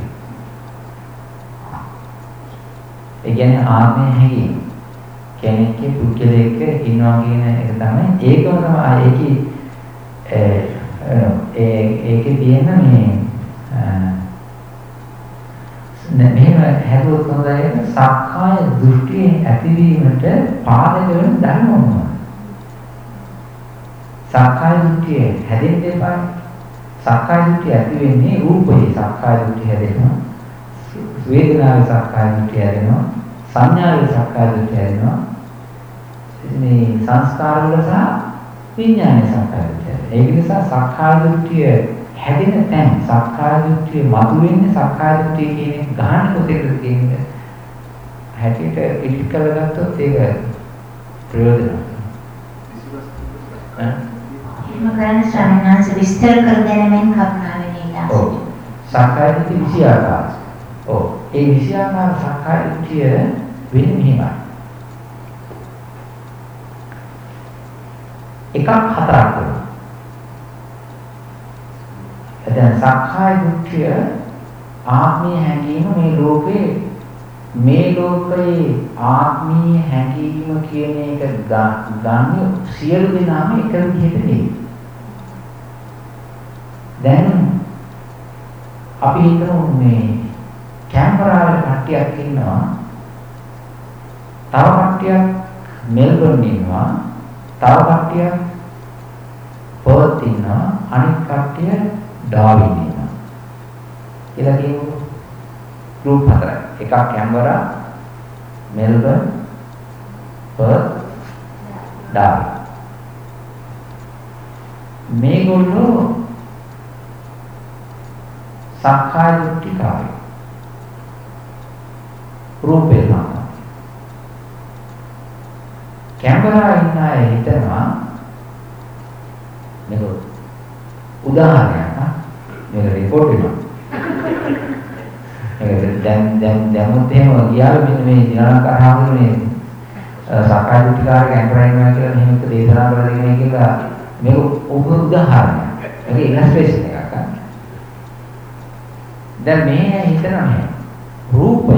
ඒ කියන්නේ ආත්මය හැඟීම. කෙනෙක්ගේ පුද්ගලයෙක් ඉන්නවා කියන එක තමයි ඒකම තමයි ඒකේ ඒ ඒකේ තියෙන මේ මෙහෙම හැදුවොත් හොඳයි සක්කාය දෘෂ්ටිය ඇතිවීමට පාදක වෙන ධර්ම මොනවාද? සක්කාය දෘෂ්ටිය හැදෙන්න එපා. සක්කාය දෘෂ්ටිය ඇති වෙන්නේ රූපේ සක්කාය දෘෂ්ටිය හැදෙනවා. වේදනාවේ සක්කාය දෘෂ්ටිය හැදෙනවා. සංඥාවේ සක්කාය දෘෂ්ටිය හැදෙනවා. මේ සංස්කාර වල සහ විඥානයේ සක්කාය දෘෂ්ටිය. ඒක නිසා සක්කාය දෘෂ්ටිය හැදෙන තැන් සක්කාය දෘෂ්ටිය මතුවෙන්නේ සක්කාය දෘෂ්ටිය කියන එක ගහන්න කොටේද කියන්නේ. හැටියට ඉලිට කරගත්තොත් ඒක ප්‍රයෝජනවත්. එහෙම කරන්න ස්වාමීන් වහන්සේ විස්තර කර දෙන මෙන් කරුණාවෙන් ඉල්ලා ඔව්. සක්කාය දෘෂ්ටි විසි ආකාර. ඔව්. ඒ විසි ආකාර සක්කාය දෘෂ්ටිය වෙන්නේ මෙහෙමයි. එකක් හතරක් වෙනවා. දැන් සක්කාය දෘෂ්ටිය ආත්මීය හැඟීම මේ ලෝකේ මේ ලෝකයේ ආත්මීය හැඟීම කියන එක ගන්න සියලු දෙනාම එක විදිහට නෙවෙයි. දැන් අපි හිතමු මේ කැමරාවල කට්ටියක් ඉන්නවා. තව කට්ටියක් මෙල්බර්න් ඉන්නවා. තව කට්ටියක් පර්ත් ඉන්නවා. අනිත් කට්ටිය ඩාවින් ඉන්නවා. කියලා කියමු. ගෲප් හතරයි. එකක් කැන්බරා, මෙල්බර්න්, පර්ත්, ඩාර්වින්. මේගොල්ලෝ සක්කාය දෘෂ්ටිකාරයෝ. රූපේ නාම. කැමරා ඉන්න අය හිතනවා මේක උදාහරණයක් නා මේක රිපෝට් වෙනවා. මේක දැන් දැන් දැමුත් එහෙම ගියාම මෙන්න මේ දිනාලංකාර හාමුදුරනේ සක්කාය දෘෂ්ටිකාරය කැමරා ඉන්නවා කියලා මෙහෙම එක දේශනා කරලා දෙන්නේ කියලා මේක උදාහරණයක්. මේක ඉලස්ට්‍රේෂන් එකක්. දැන් මේ හිතනවා මේ රූපය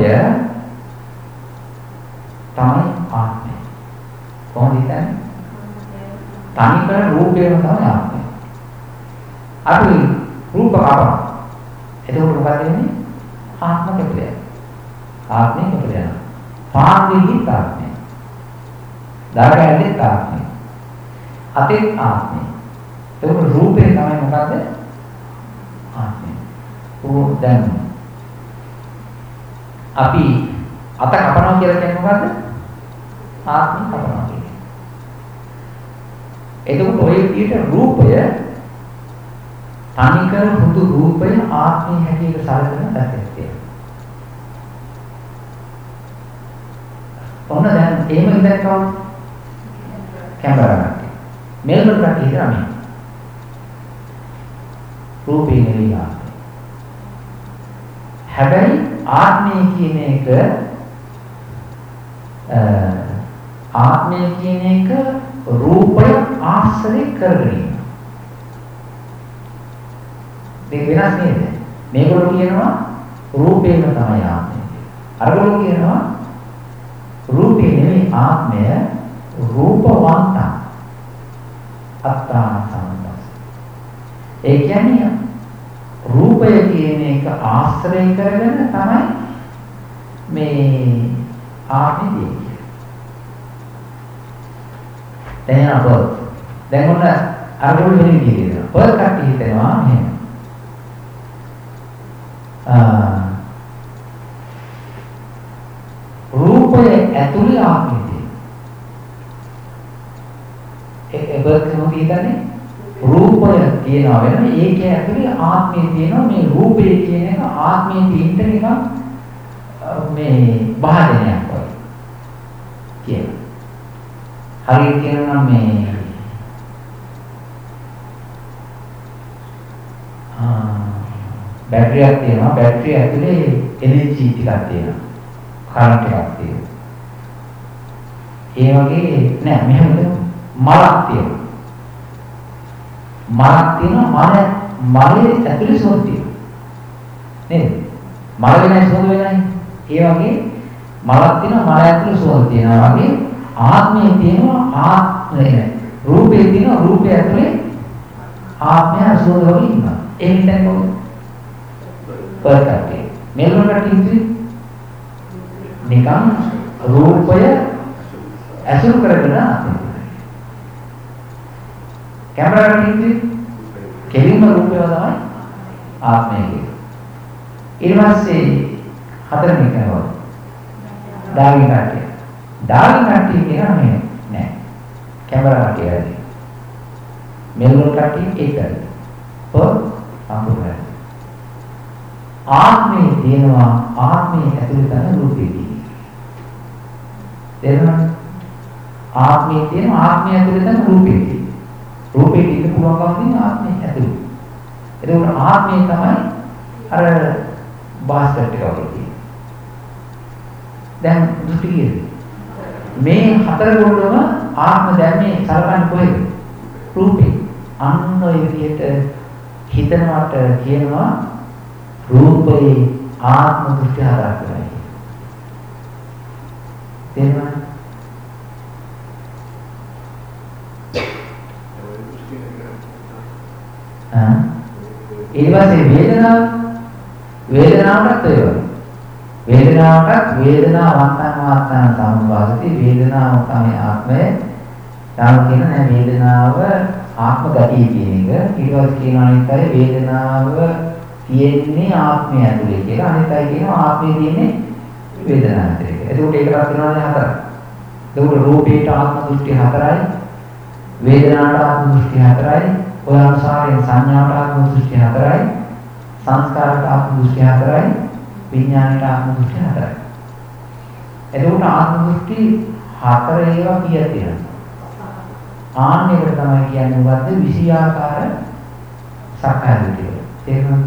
තමයි ආත්මය. කොහොමද හිතන්නේ? තනිකර රූපේම තමයි ආත්මය. අපි රූප කපන. එතකොට මොකද වෙන්නේ? ආත්ම කැපිලා. ආත්මය කැපිලා යනවා. පාන්දිහි ආත්මය. දාරකැලේ ආත්මය. අතේ ආත්මය. එතකොට රූපේ තමයි මොකද්ද? ආත්මය. ඕ දැන් අපි අත කපනවා කියලා කියන්නේ මොකද්ද? ආත්මය කපනවා කියන්නේ. එතකොට ඔය විදිහට රූපය තනිකර හුදු රූපය ආත්මය හැටියට සැලකෙන දැක්කේ. ඔන්න දැන් එහෙම ඉඳලා කැමරා ගන්න. මෙල්බර්න් රටේ ඉඳලා මේ රූපේ නෙවෙයි ආත්මය. හැබැයි ආත්මය කියන එක ආත්මය කියන එක රූපය ආශ්‍රය කරගෙන ඉන්නවා. දෙක වෙනස් නේද? මේගොල්ලෝ කියනවා රූපේම තමයි ආත්මය. අරගොල්ලෝ කියනවා රූපේ නෙවෙයි ආත්මය රූපවන්ත අත්තාන සම්බන්ධ. ඒ කියන්නේ රූපය කියන එක ආශ්‍රය කරගෙන තමයි මේ ආත්මය දෙන්නේ. දැන් අප දැන් ඔන්න අරගොල්ලෝ වෙන විදිහට පර් කට්ටිය හිතනවා එහෙම. ආ රූපය ඇතුළේ ආත්මය තියෙනවා. ඒ බර්කම කියන්නේ රූපය තියනවා වෙන ඒක ඇතුළේ ආත්මය තියෙනවා. මේ රූපය කියන එක ආත්මය තියෙන්න නිකන් මේ භාජනයක් වගේ කියනවා. හරියට කියනවා මේ ආ බැටරියක් තියෙනවා. බැටරිය ඇතුලේ එනර්ජි ටිකක් තියෙනවා. කරන්ට් එකක් තියෙනවා. ඒ වගේ නෑ මෙහෙම මලක් තියෙනවා. මලක් තියෙනවා මල මලේ ඇතුලේ සෝන් තියෙනවා. නේද? මල වෙනයි සෝන් වෙනයි. ඒ වගේ මලක් තියෙනවා මල ඇතුලේ සෝන් තියෙනවා වගේ ආත්මය තියෙනවා ආත්මය. රූපේ තියෙනවා රූපය ඇතුලේ ආත්මය සෝන් වගේ ඉන්නවා. ඒ හිතන්නේ කොහොමද? පර්ෆෙක්ට්. මෙලොවට ඉඳි නිකන් රූපය ඇසුරු කරගෙන ආත්මය. කැමරාවට ඉඳි කෙලින්ම රූපය තමයි ආත්මය කියන්නේ. ඊට පස්සේ හතරවෙනි කෙනාව ඩාර්වින් කට්ටිය. ඩාර්වින් කට්ටිය කියනවා මේ නෑ. කැමරාවට යන්නේ. මෙලොවට කට්ටිය ඒකයි. පො සම්පූර්ණයි. ආත්මේ තියෙනවා ආත්මේ ඇතුළේ තමයි රූපේ තියෙන්නේ. තේරුණාද? ආත්මේ තියෙනවා ආත්මේ ඇතුළේ තමයි රූපේ තියෙන්නේ. රූපේ තියෙන්න පුළුවන්කම තියෙන ආත්මේ ඇතුළේ. ඒක ආත්මේ තමයි අර බාස්කට් එක වගේ තියෙන්නේ. දැන් දෘෂ්ටි කියන්නේ මේ හතර ගොල්ලම ආත්ම දැන්නේ සලකන්නේ කොහෙද? රූපේ. අන්න ඔය විදිහට හිතනවට කියනවා රූපේ ආත්ම දෘෂ්ටි හරහා කරයි. තේරුණාද? ආ ඊට පස්සේ වේදනාව වේදනාවටත් ඒ වගේ. වේදනාවටත් වේදනාවන්තං වාත්තං සම්භාසති වේදනාව තමයි ආත්මය. තාම කියන නෑ වේදනාව ආත්ම ගතිය කියන එක. ඊට පස්සේ කියනවා අනිත් අය වේදනාව තියෙන්නේ ආත්මය ඇතුලේ කියලා. අනිත් අය කියනවා ආත්මය තියෙන්නේ වේදනාව ඇතුලේ කියලා. එතකොට ඒකට අත්දැකීමනේ හතරයි. එතකොට රූපේට ආත්ම දෘෂ්ටි හතරයි. වේදනාවට ආත්ම දෘෂ්ටි හතරයි. ඔය අනුසාරයෙන් සංඥාවට ආත්ම දෘෂ්ටි හතරයි. සංස්කාරයට ආත්ම දෘෂ්ටි හතරයි. විඥාණයට ආත්ම දෘෂ්ටි හතරයි. එතකොට ආත්ම දෘෂ්ටි හතර ඒවා කීයක් තියෙනවද? ආන්නයකට තමයි කියන්නේ මොකද්ද? විෂයාකාර සක්කාය දෘෂ්ටිය. තේරුණාද?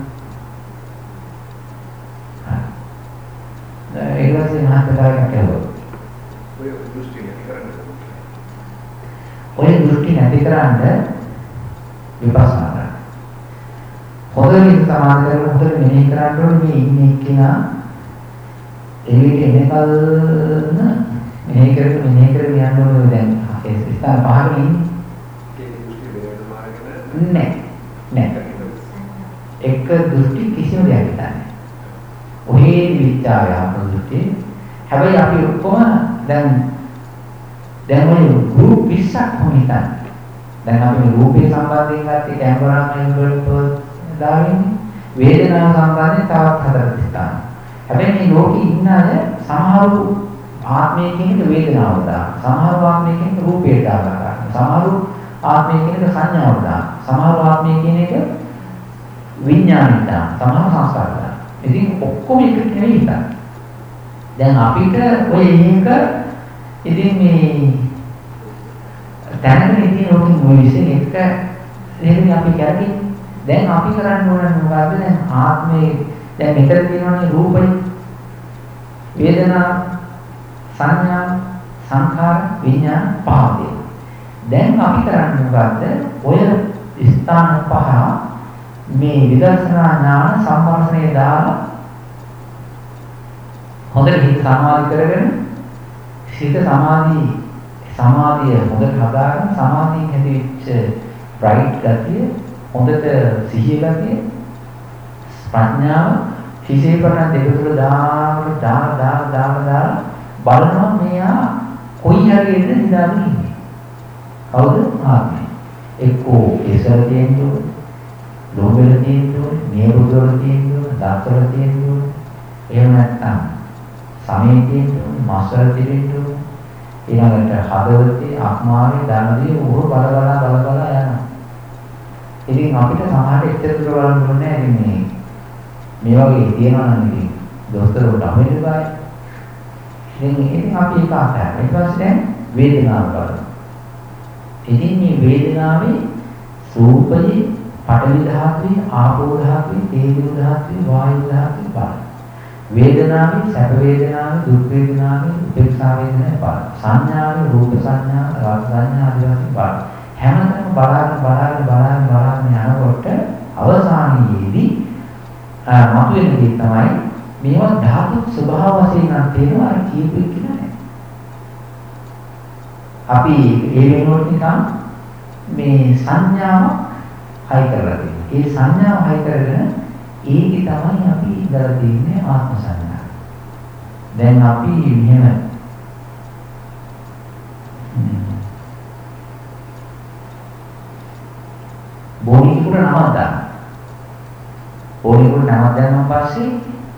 හරි. ඒ වගේ මහත්කාරයක් කියනවා. ඔය දෘෂ්ටි නැති කරන්නේ. ඔය දෘෂ්ටි නැති කරන්නේ විපස්සනා කරන්න. හොඳින් සමාධි කරගෙන හොඳට මෙනෙහි කරන්න ඕනේ මේ ඉන්නේ කෙනා එළියට එනකල්ම මෙනෙහි කරගෙන මෙනෙහි කරගෙන යන්න ඕනේ දැන් ඒ ස්ථාන පහකට ඉන්නේ. ඒ දෘෂ්ටි වෙනම මාර්ගන නෑ නෑ. එක දෘෂ්ටි කිසිම දෙයක් නැහැ. ඔහේ විචාරය අපෘෂ්ටි. හැබැයි අපි ඔක්කොම දැන් දැන් ඔය ගෲප් විස්සක් වුණා. දැන් අපි රූපේ සම්බන්ධයෙන් ගත්තේ කැමරාමෙන් වලට දාන්නේ වේදනාව සම්බන්ධයෙන් තවත් හතරක් ස්ථාන. හැබැයි මේ ලෝකේ ඉන්න අය සමහරු ආත්මයේ කියන වේදනාව දාන, සමහරු ආත්මයේ කියන රූපේ දානවා, සමහරු ආත්මයේ කියන සංඥාව දාන, සමහරු ආත්මයේ කියන එක විඥානික දාන, සමහරු සංස්කාර දාන. ඉතින් ඔක්කොම එක නෙවෙයි හිතන්නේ. දැන් අපිට ඔය එක ඉතින් මේ දැනගෙන ඉතින් ඔකින් මොයිසෙන් එක දෙන්නේ අපි කරන්නේ. දැන් අපි කරන්න ඕන මොකද්ද? දැන් ආත්මේ දැන් මෙතන තියෙනවානේ රූපය, වේදනා, සංඥා, සංඛාර, විඥාන පහය. දැන් අපි කරන්නේ මොකද්ද? ඔය ස්ථාන පහ මේ විදර්ශනා ඥාන සම්පර්ෂණය දාලා හොඳට හිත සමාධි කරගෙන හිත සමාධි සමාධිය හොඳට හදාගෙන සමාධියෙන් ඇතිවෙච්ච බ්‍රයිට් ගතිය හොඳට සිහිය ගතිය ප්‍රඥාව හිසේ පටන් දෙක තුන දාන දාන දාන දාන දාන බලනවා මෙයා කොයි හරියෙද නිදාගෙන ඉන්නේ. කවුද? ආත්මය. එක්කෝ ඒසල තියෙන්නේ ලෝභවල තියෙන්නේ, නියුද්ධවල තියෙන්නේ, දාසවල තියෙන්නේ. එහෙම නැත්නම් සමේ තියෙන්නේ, මාසවල තියෙන්නේ. ඊළඟට හදවතේ ආත්මාවේ ධනදී උහුර බල බල බල බල යනවා. ඉතින් අපිට සමහරට එච්චර දුර බලන්න ඕනේ නැහැ. මේ මේ වගේ තියනවා නම් ඉතින් දොස්තරට අහුවෙන්න බෑ. ඉතින් ඉතින් අපි ඒක අහනවා. ඊට පස්සේ දැන් වේදනාව බලනවා. ඉතින් මේ වේදනාවේ රූපයේ පඨවි ධාතුවේ, ආපෝ ධාතුවේ, තේජෝ ධාතුවේ, වායු ධාතුවේ බලන. වේදනාවේ සැප වේදනාවේ, දුක් වේදනාවේ, උපේක්ෂා වේදනාවේ බලන. සංඥාවේ රූප සංඥා, රස සංඥා ආදී වශයෙන් බලන. හැමතැනම බලාගෙන බලාගෙන බලාගෙන බලාගෙන යනකොට අවසානයේදී මතුවෙන දේ තමයි මේවා ධාතු ස්වභාව වශයෙන් නම් තේරෙනවා අර කියපු එක නෑ. අපි ඒ වෙනුවට නිකන් මේ සංඥාව හයි කරලා තියෙනවා. ඒ සංඥාව හයි කරගෙන ඒකේ තමයි අපි ඉඳලා තියෙන්නේ ආත්ම සංඥාව. දැන් අපි මෙහෙම බොනිකුට නමක් දාන්න. බොනිකුට නමක් දාන්න පස්සේ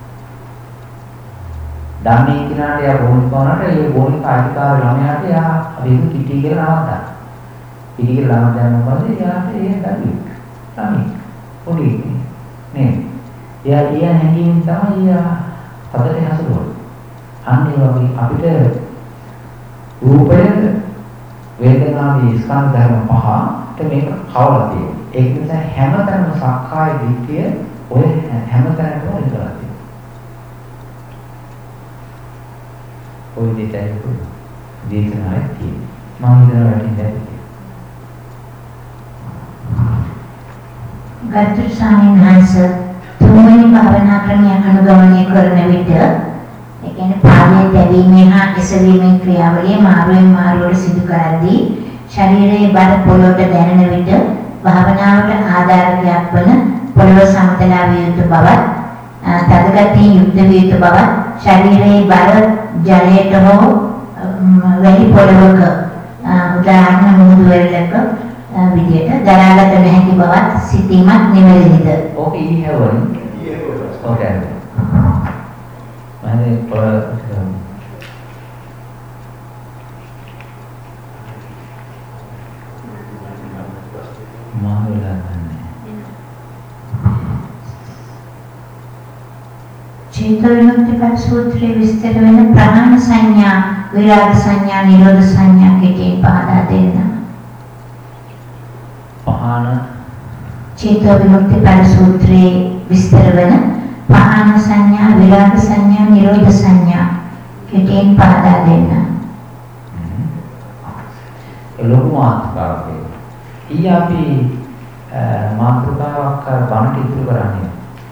ධම්මේ කිනාට යා බොනික කරනට ඒ බොනික අධිකාර ළමයාට යා අපි කිටි කියලා නමක් දාන්න. කිටි කියලා නමක් දාන්න පස්සේ යාට ඒ දරුවෙක්. තමයි පොඩි නේ. එයා එයා හැංගීම් තමයි එයා පදට හසුරුවන්නේ. අන්න ඒ වගේ අපිට රූපය වේදනාවේ ස්කන්ධ ධර්ම පහට මේක කවලා තියෙනවා. ඒක නිසා හැමතැනම සක්කාය දිට්ඨිය ඔය හැමතැනම ඉඳලා තියෙනවා. ඔය දෙයයි දේශනායි තියෙනවා. මම හිතනවා වැටෙන්නේ. ගරු ස්වාමීන් වහන්සේ තුන්වෙනි භාවනා ක්‍රමය අනුගමනය කරන විට ඒ කියන්නේ පාදයේ තැබීමේ හා එසවීමේ ක්‍රියාවලිය මාරුවෙන් මාරුවට සිදු කරද්දී ශරීරයේ බර පොළොවට දැනෙන විට භාවනාවට ආධාරකයක් වන පොළොව සමතලා විය යුතු බවත් තදගතිය යුක්ත විය යුතු බවත් ශරීරයේ බර ජලයට හෝ වැලි පොළොවක උදාහරණ මුහුදු වෙලක විදියට දරාගත නොහැකි බවත් සිතීමක් නිවැරදිද? ඕක ඊහවන Okay. Mane pora Mahula mane. චේතෝවිමුක්තිපද සූත්‍රයේ විස්තර වෙන ප්‍රාණ සංඥා, විරාග සංඥා, නිරෝධ සංඥා කෙටි පහදා දෙන්න. පහන චේතෝවිමුක්තිපද සූත්‍රයේ විස්තර වෙන පහන සංඥා, විරාග සංඥා, නිරෝධ සංඥා කෙටි පහදා දෙන්න. ලොකු මාතෘකාවක්. ඊ අපි මාතෘකාවක් බණට ඉතුරු කරන්නේ.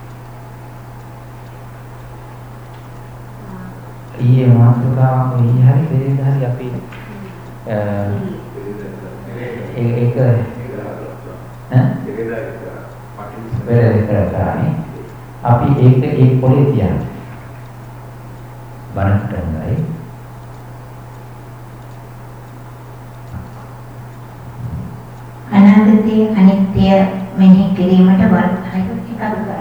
ඊයේ මාතෘකාවක් ඊ හරි දෙයක් හරි අපි ඒක ඈ කරන්නේ අපි ඒක ඒ පොලේ තියන්නේ බණට නයි අනාගතයේ අනිත්‍ය මෙහි කිරීමට වර්ධනය එකක් කරා.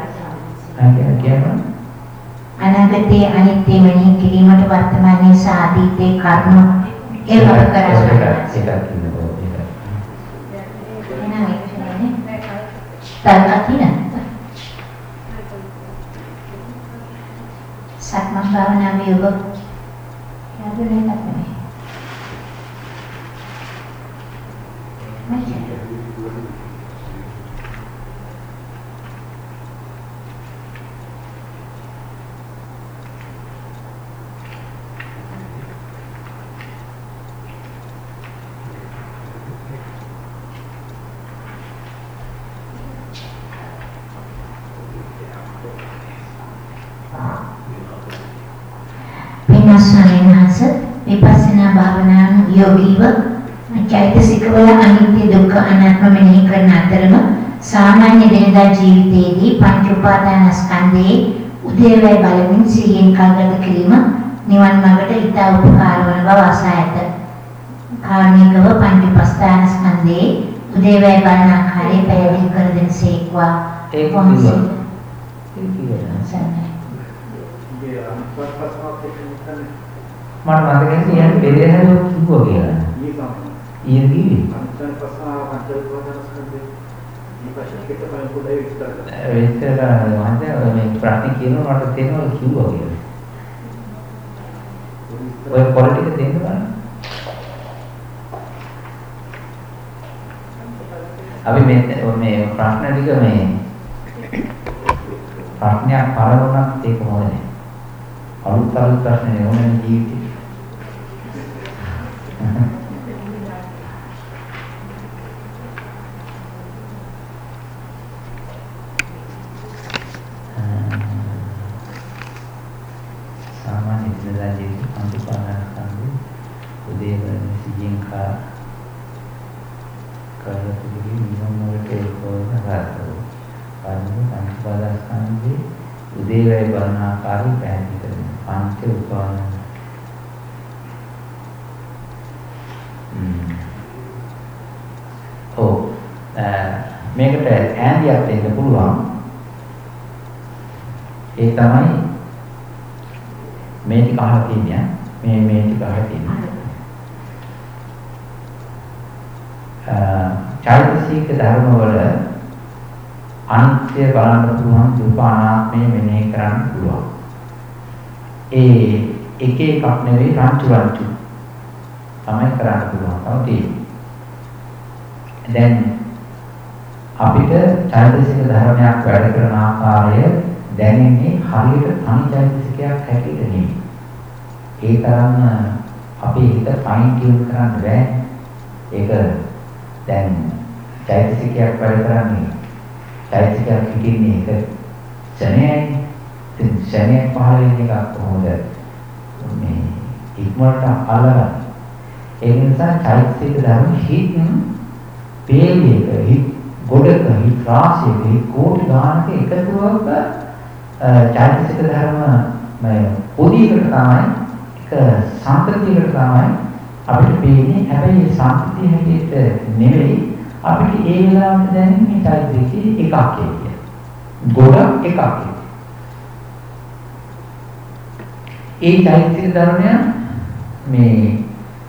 අනාගතයේ අනිත්‍ය මෙහි කිරීමට වර්තමානයේ සහ අතීතයේ කර්ම ඒවක කරා. ඒක කියනවා ඒක. එනවා ඒක නේ. තරකින. සක්මන් භාවනාවේ යොග යන්නේ නැහැ. විනාශනයන්හස විපස්සනා භාවනාන යෝගීව චෛතසිකවල අනිත්‍ය දුක්ඛ අනාත්ම මෙනෙහි කරන අතරම සාමාන්‍ය දිනදා ජීවිතයේදී පංච උපාදානස්කන්ධයේ උදේවැය බලමින් සිහියෙන් කල්ගත කිරීම නිවන් මාර්ගට ඉතා උපකාර වන බව අසා ඇත. කාර්මිකව පංච උපාදානස්කන්ධයේ උදේවැය බලන ආකාරය පැහැදිලි කර දෙනසේක්වා. ඒක කිව්වා. ඒක කිව්වා. මම මතකයි කියන්නේ පෙරහැර කිව්වා කියලා. ඊයේ කිව්වේ. අන්තර ප්‍රශ්නාව අන්තර ප්‍රශ්නස්කන්ධේ ඊපස්සේ පිටපයින් පොඩ්ඩයි විස්තර කරලා. විස්තර කරනවා මේ ප්‍රශ්න කියනවා මට තේරෙනවා කිව්වා කියලා. ඔය පොලිටික දෙන්න බලන්න. අපි මේ මේ ප්‍රශ්න ටික මේ ප්‍රශ්නයක් පරවුණත් ඒක මොකද? අලුත් අලුත් ප්‍රශ්න නෙවෙයි ජීවිතේ. सामान्य जिंदगी जीवन अंतपाना संगे उदय करने से जिनका कार्य तो भी नियम मोटे को नकार करो कारण अंतपाना संगे उदय वे बना कार्य पहन करने पांच उपादान oh මේකට ඈන්දියක් දෙන්න පුළුවන් ඒ තමයි මේ ටික අහලා තියෙන්නේ මේ මේ ටික අහලා තියෙන්නේ චෛතසික ධර්ම වල අනිත්‍ය බලන්න පුළුවන් දුක අනාත්මය මෙනෙහි කරන්න පුළුවන් ඒ එක එකක් නෙවෙයි රාජ්‍ය රාජ්‍ය තමයි කරන්න පුළුවන් තමයි දැන් අපිට චෛතසික ධර්මයක් වැඩ කරන ආකාරය දැනෙන්නේ හරියට තනි චෛතසිකයක් හැටියට නෙමෙයි. ඒ තරම්ම අපේ හිත ෆයින් ටියුන් කරන්න බෑ. ඒක දැන් චෛතසිකයක් වැඩ කරන්නේ චෛතසිකයක් හිටින්නේ ඒක ශරණයි. ඉතින් ශරණය පහළ වෙන එක කොහොමද මේ ඉක්මනට අල්ලගන්නේ? ඒ නිසා චෛතසික ධර්ම හිත පේලියක හිත ගොඩක හිත රාශියක හිත කෝටි ගානක එකතුවක චෛතසික ධර්ම මේ පොදීකට තමයි එක සම්ප්‍රතියකට තමයි අපිට පේන්නේ. හැබැයි මේ සම්ප්‍රතිය හැටියට නෙවෙයි අපිට ඒ වෙලාවට දැනෙන්නේ චෛතසික එකක් කියලා. ගොඩක් එකක්. ඒ චෛතසික ධර්මය මේ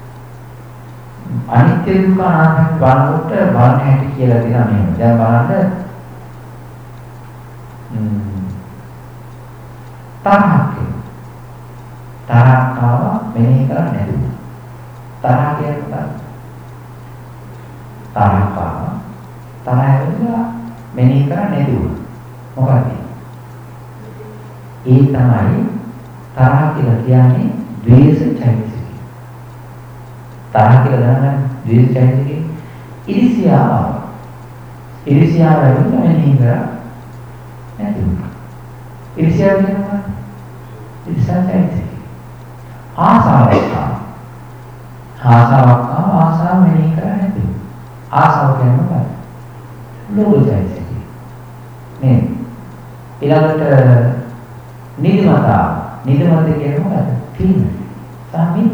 අනිත්‍ය දුක්ඛ අනාත්ම බලනකොට බලන හැටි කියලා දෙනවා මෙහෙම. දැන් බලන්න තරහක් තරහක් ආව මෙනෙහි කරන්නේ නැතුව. තරහ කියන්නේ මොකක්ද? තරහක් ආව තරහ ඇවිල්ලා මෙනෙහි කරන්නේ නැතුව. මොකක්ද? ඒ තමයි තරහ කියලා කියන්නේ ද්වේෂ චෛතසිකය. තරහ කියලා දැනගන්න ද්වේෂ චෛතසිකය. ඉරිසියාව. ඉරිසියාව ඇවිල්ලා මෙනෙහි කරා නැතුව. ඉරිසියාව කියන්නේ මොකක්ද? ඉරිසියාව චෛතසිකය. ආසාවක් ආසාවක් ආසාව මෙනෙහි කරා නැතුව. ආසාව කියන්නේ මොකක්ද? ලෝභ චෛතසිකය. නේ. ඊළඟට නිදිමතාව. නිදිමත කියන්නේ මොකද්ද? තීන. සාමින්ද.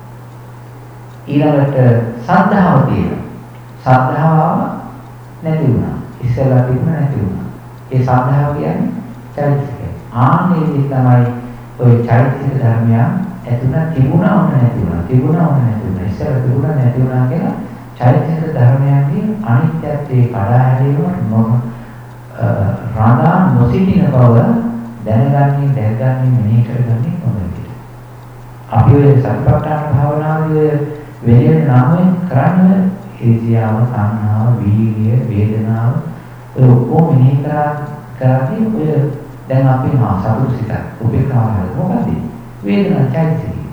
ඊළඟට සද්ධාව තියෙනවා. සද්ධාව නැති වුණා. ඉස්සෙල්ලා තිබුණ නැති වුණා. ඒ සද්ධාව කියන්නේ චෛතසිකය. ආන්නේ තමයි ඔය චෛතසික ධර්මයන් ඇතුණ තිබුණා වුණ නැති වුණා. තිබුණා වුණ නැති වුණා. ඉස්සෙල්ලා තිබුණා නැති වුණා කියලා චෛතසික ධර්මයන්ගේ අනිත්‍යත්වයේ කඩා හැරීම නොම රාගා නොසිටින බව දැනගන්නේ දැනගන්නේ මෙනෙහි කරගන්නේ මොකද? අපි ඔය සතිපට්ඨාන භාවනාවේ වෙන නාමයෙන් කරන්නේ ඉරිසියාව, සංහාව, වීර්ය, වේදනාව ඔය ඔක්කොම මෙනෙහි කරා කරන්නේ ඔය දැන් අපි මා සතුට සිතක් උපේක්ෂාව මොකද? වේදනා චෛතසිකය.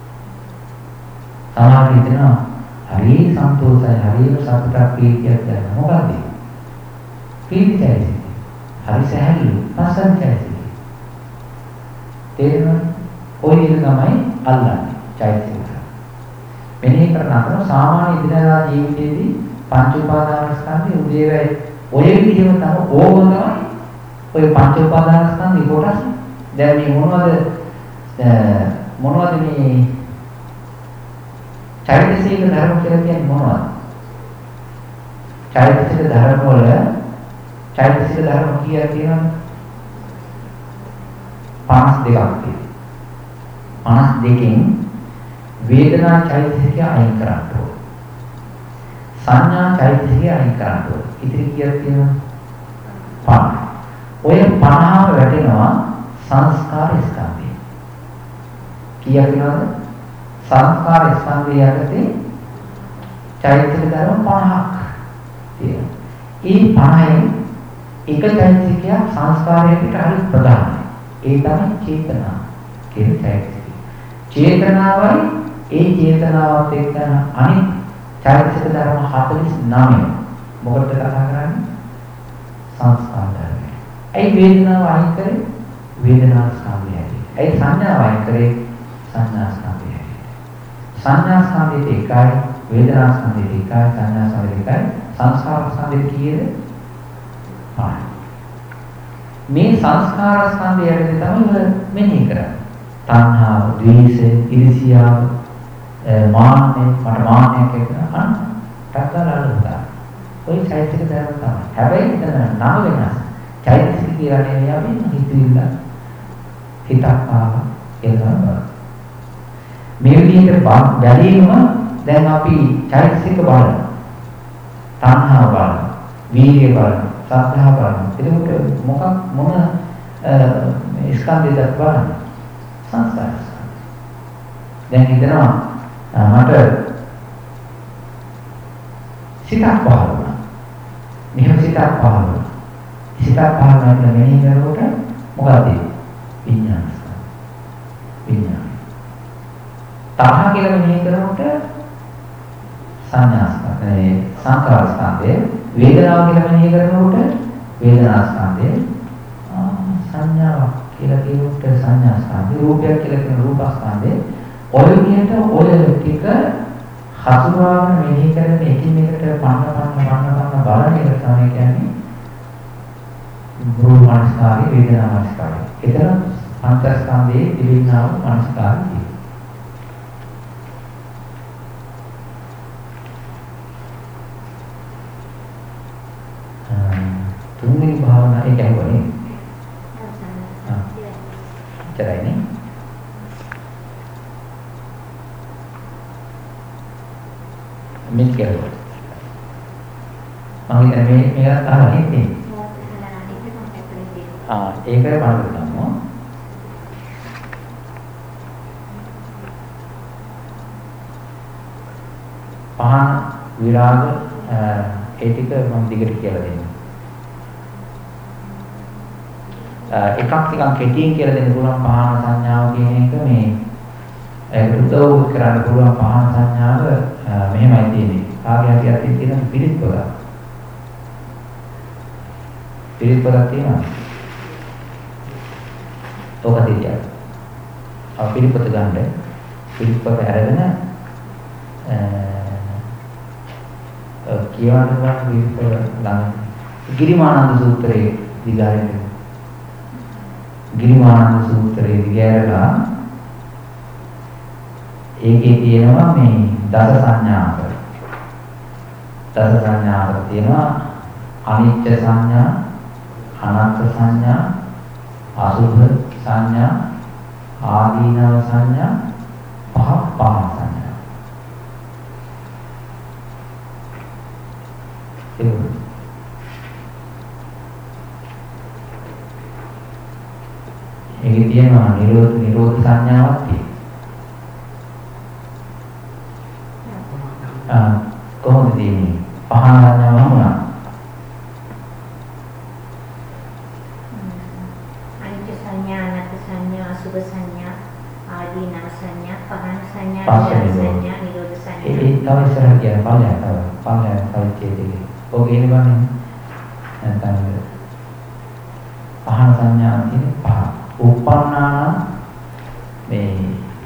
සමහර හිතනවා හරි සන්තෝෂයි හරිම සතුටක් ප්‍රීතියක් දැන මොකද? ප්‍රීති චෛතසිකය. හරි සැහැල්ලු පස්සන් චෛතසිකය. තේරෙනවද? ඔය එක තමයි අල්ලන්නේ චෛතසික. මෙනෙහි කරන අතර සාමාන්‍ය ඉදිරියදා ජීවිතයේදී පංච උපාදානස්කන්ධය උදේවැය ඔය විදිහම තමයි ඕගොල්ලෝ තමයි ඔය පංච උපාදානස්කන්ධය කොටස්. දැන් මේ මොනවද මොනවද මේ චෛතසික ධර්ම කියලා කියන්නේ මොනවද? චෛතසික ධර්ම වල චෛතසික ධර්ම කීයක් තියෙනවද? පනස් දෙකක් තියෙනවා. පනස් දෙකෙන් වේදනා චෛතසිකය අයින් කරන්න ඕනේ. සංඥා චෛතසිකය අයින් කරන්න ඕනේ. ඉතින් කීයක් තියෙනවද? පනස්. ඔය පනහම වැටෙනවා සංස්කාර ස්කන්ධය. කීයක් වෙනවද? සංස්කාර ස්කන්ධය යටතේ චෛතසික ධර්ම පහක් තියෙනවා. ඒ පහෙන් එක චෛතසිකයක් සංස්කාරයකට හරි ප්‍රධානයි. ඒ තමයි චේතනා කියන චෛතසිකය. චේතනාවයි ඒ චේතනාවත් එක්ක අනිත් චෛතසික ධර්ම හතළිස් නවය මොකටද කතා කරන්නේ? සංස්කාර ධර්මය. ඒ වේදනාව අයින් කරේ වේදනා ස්කන්ධයයි. ඒ සංඥාව අයින් කරේ සංඥා ස්කන්ධයයි. සංඥා ස්කන්ධයට එකයි වේදනා ස්කන්ධයට එකයි සංඥා ස්කන්ධයට එකයි සංස්කාර ස්කන්ධයට කීයද? පහයි. මේ සංස්කාර ස්කන්ධයටදී තමයි මෙනෙහි කරන්නේ. තණ්හාව, ද්වේෂය, ඉරිසියාව, මාන්නය, මට මාන්නයක් එක්කන අන්න තත්තරලුතා. ඔය චෛතසික ධර්ම තමයි. හැබැයි එතන නම වෙනස්. චෛතසික කියලා නෙවෙයි අපි හිතවිල්ල හිතක් ආවා කියලා. මේ විදිහට බැලීම දැන් අපි චෛතසික බලන තණ්හාව බලන, වීර්ය බලන, සද්ධා බලන. එතකොට මොකක් මොන ස්කන්ධයද බලන්නේ? සංස්කාර ස්කන්ධය. දැන් හිතනවා මට සිතක් පහළ වුණා. මෙහෙම සිතක් පහළ වුණා. සිතක් පහළ වෙන මෙහෙම කරනකොට මොකද? විඥාන ස්කන්ධය. විඥාන. තරහ කියලා මෙහෙම කරනකොට සංඥා ස්කන්ධය, සංකාර ස්කන්ධය, වේදනාව කියලා මෙහෙම කරනකොට වේදනා ස්කන්ධය, සංඥාවක් කියලා කියනකොට සංඥා ස්කන්ධය, රූපයක් කියලා කියන රූප ස්කන්ධය. ඔය විදිහට ඔය ටික හසුරවගෙන මෙහෙ කරන එකින් එකට පන්න පන්න පන්න පන්න බලන එක තමයි කියන්නේ රූප මනස්කාරය, වේදනා මනස්කාරය. ඒතර පංචස්කන්ධයේ තිබෙනා වූ මනස්කාරය. තුන්වෙනි භාවනා ඒක ඇහුවනේ. ආ. චරයිනේ. මම හිතන්නේ මේ මේක අහලා ඉන්නේ. ආ ඒක බලන්න ගමු. පහන විරාග ඒ ටික මම දිගට කියලා දෙන්නම්. එකක් ටිකක් කෙටියෙන් කියලා දෙන්න පුළුවන් පහන සංඥාව කියන එක මේ ඒකට උදව් කරන්න පුළුවන් පහන සංඥාව මෙහෙමයි තියෙන්නේ. කාගේ හරි අතින් තියෙන පිළිත් පොත. පිළිත් පොත තියෙනවා. ඔක තියලා. අප පිළිත් පොත ගන්න. පිළිත් පොත අරගෙන අ කියවන්න ගන්න පිළිත් පොත ළඟ ගිරිමානන්ද සූත්‍රයේ දිගාරින් ගිරිමානන්ද සූත්‍රයේ දිගාරලා ඒකේ තියෙනවා මේ දස සංඥාක. දස සංඥාක තියෙනවා අනිත්‍ය සංඥා, අනාත්ම සංඥා, අසුභ සංඥා, ආදීනව සංඥා, පහ පහ සංඥා. ඒකේ තියෙනවා නිරෝධ නිරෝධ සංඥාවක් තියෙනවා. කොහොමද තියෙන්නේ? පහන සංඥාව වුණා. අනිත්‍ය සංඥා, අනාත්ම සංඥා, අසුභ සංඥා, ආදීනව සංඥා, පහන සංඥා, සංඥා, නිරෝධ සංඥා. ඒ තව ඉස්සරහ කියන පළයක් තව පළයක් තව කියන්නේ. ඔක ඉන්නේ බන්නේ. නැත්නම් පහන සංඥා කියන්නේ පහ. උපන්නාන මේ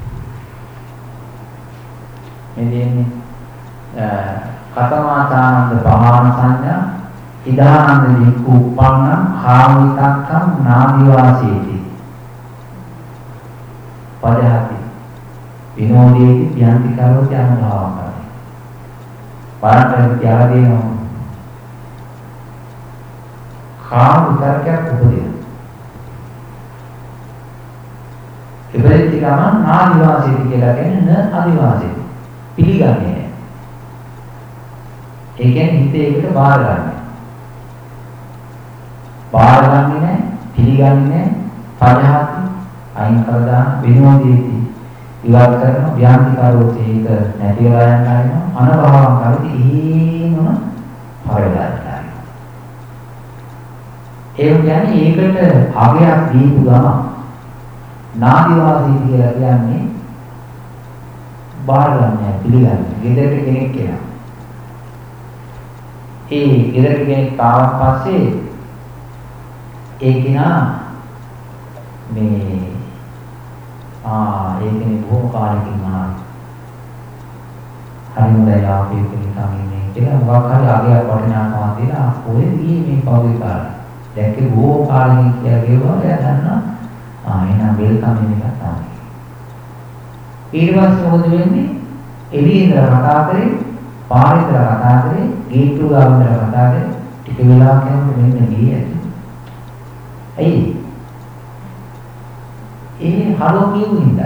මෙදෙන්නේ කතමාචානන්ද පහන සංඥා ඉදානන්ද වික්ඛු උපන්නං කාමිතක්ඛං නාදිවාසීති පදහති විනෝදේති පියන්ති කරෝති අනුභවං බලන්න කියලා දෙනවා කාම විතරකයක් උපදින ඉබ්‍රේති ගමන් නාදිවාසීති කියලා කියන්නේ න අදිවාසීති පිළිගන්නේ නැහැ. ඒ කියන්නේ හිතේ එකට බාර ගන්න. බාර ගන්නේ නැහැ, පිළිගන්නේ නැහැ, පදහති අයින් කර දාන විනෝදීති ඉවත් කරන ව්‍යාන්තිකාරෝති ඒක නැති වෙලා යනවා අනභවං කරති ඊනම පරලයි. ඒ කියන්නේ ඒකට අගයක් දීපු ගමන් නාදිවාසී කියලා කියන්නේ බාර ගන්නෑ පිළිගන්නේ. ගෙදරට කෙනෙක් එනවා. ඒ ගෙදරට කෙනෙක් ආවන් පස්සේ ඒ කෙනා මේ ආ ඒ කෙනෙක් බොහොම කාලෙකින් ආවා. හරිම දයාවෙන් කෙනෙක් අමින්නේ කියලා මොකක් හරි අගයක් වටිනාකමක් දීලා ඔය දී මේ පෞද්ගලික කාලේ. දැක්කේ බොහෝ කාලෙකින් කියලා කියනවා එයා දන්නා ආ එහෙනම් වෙල්කම් එකක් තමයි. ඊට පස්සේ මොකද වෙන්නේ? එළියේ ඉඳලා කතා කරේ, පාරේ ඉඳලා කතා කරේ, ගේට්ටු ගාව ඉඳලා කතා කරේ, ටික වෙලාවක් යනකොට මෙන්න ගියේ ඇති. ඇයි? ඒ හලෝ කියුනින්ද?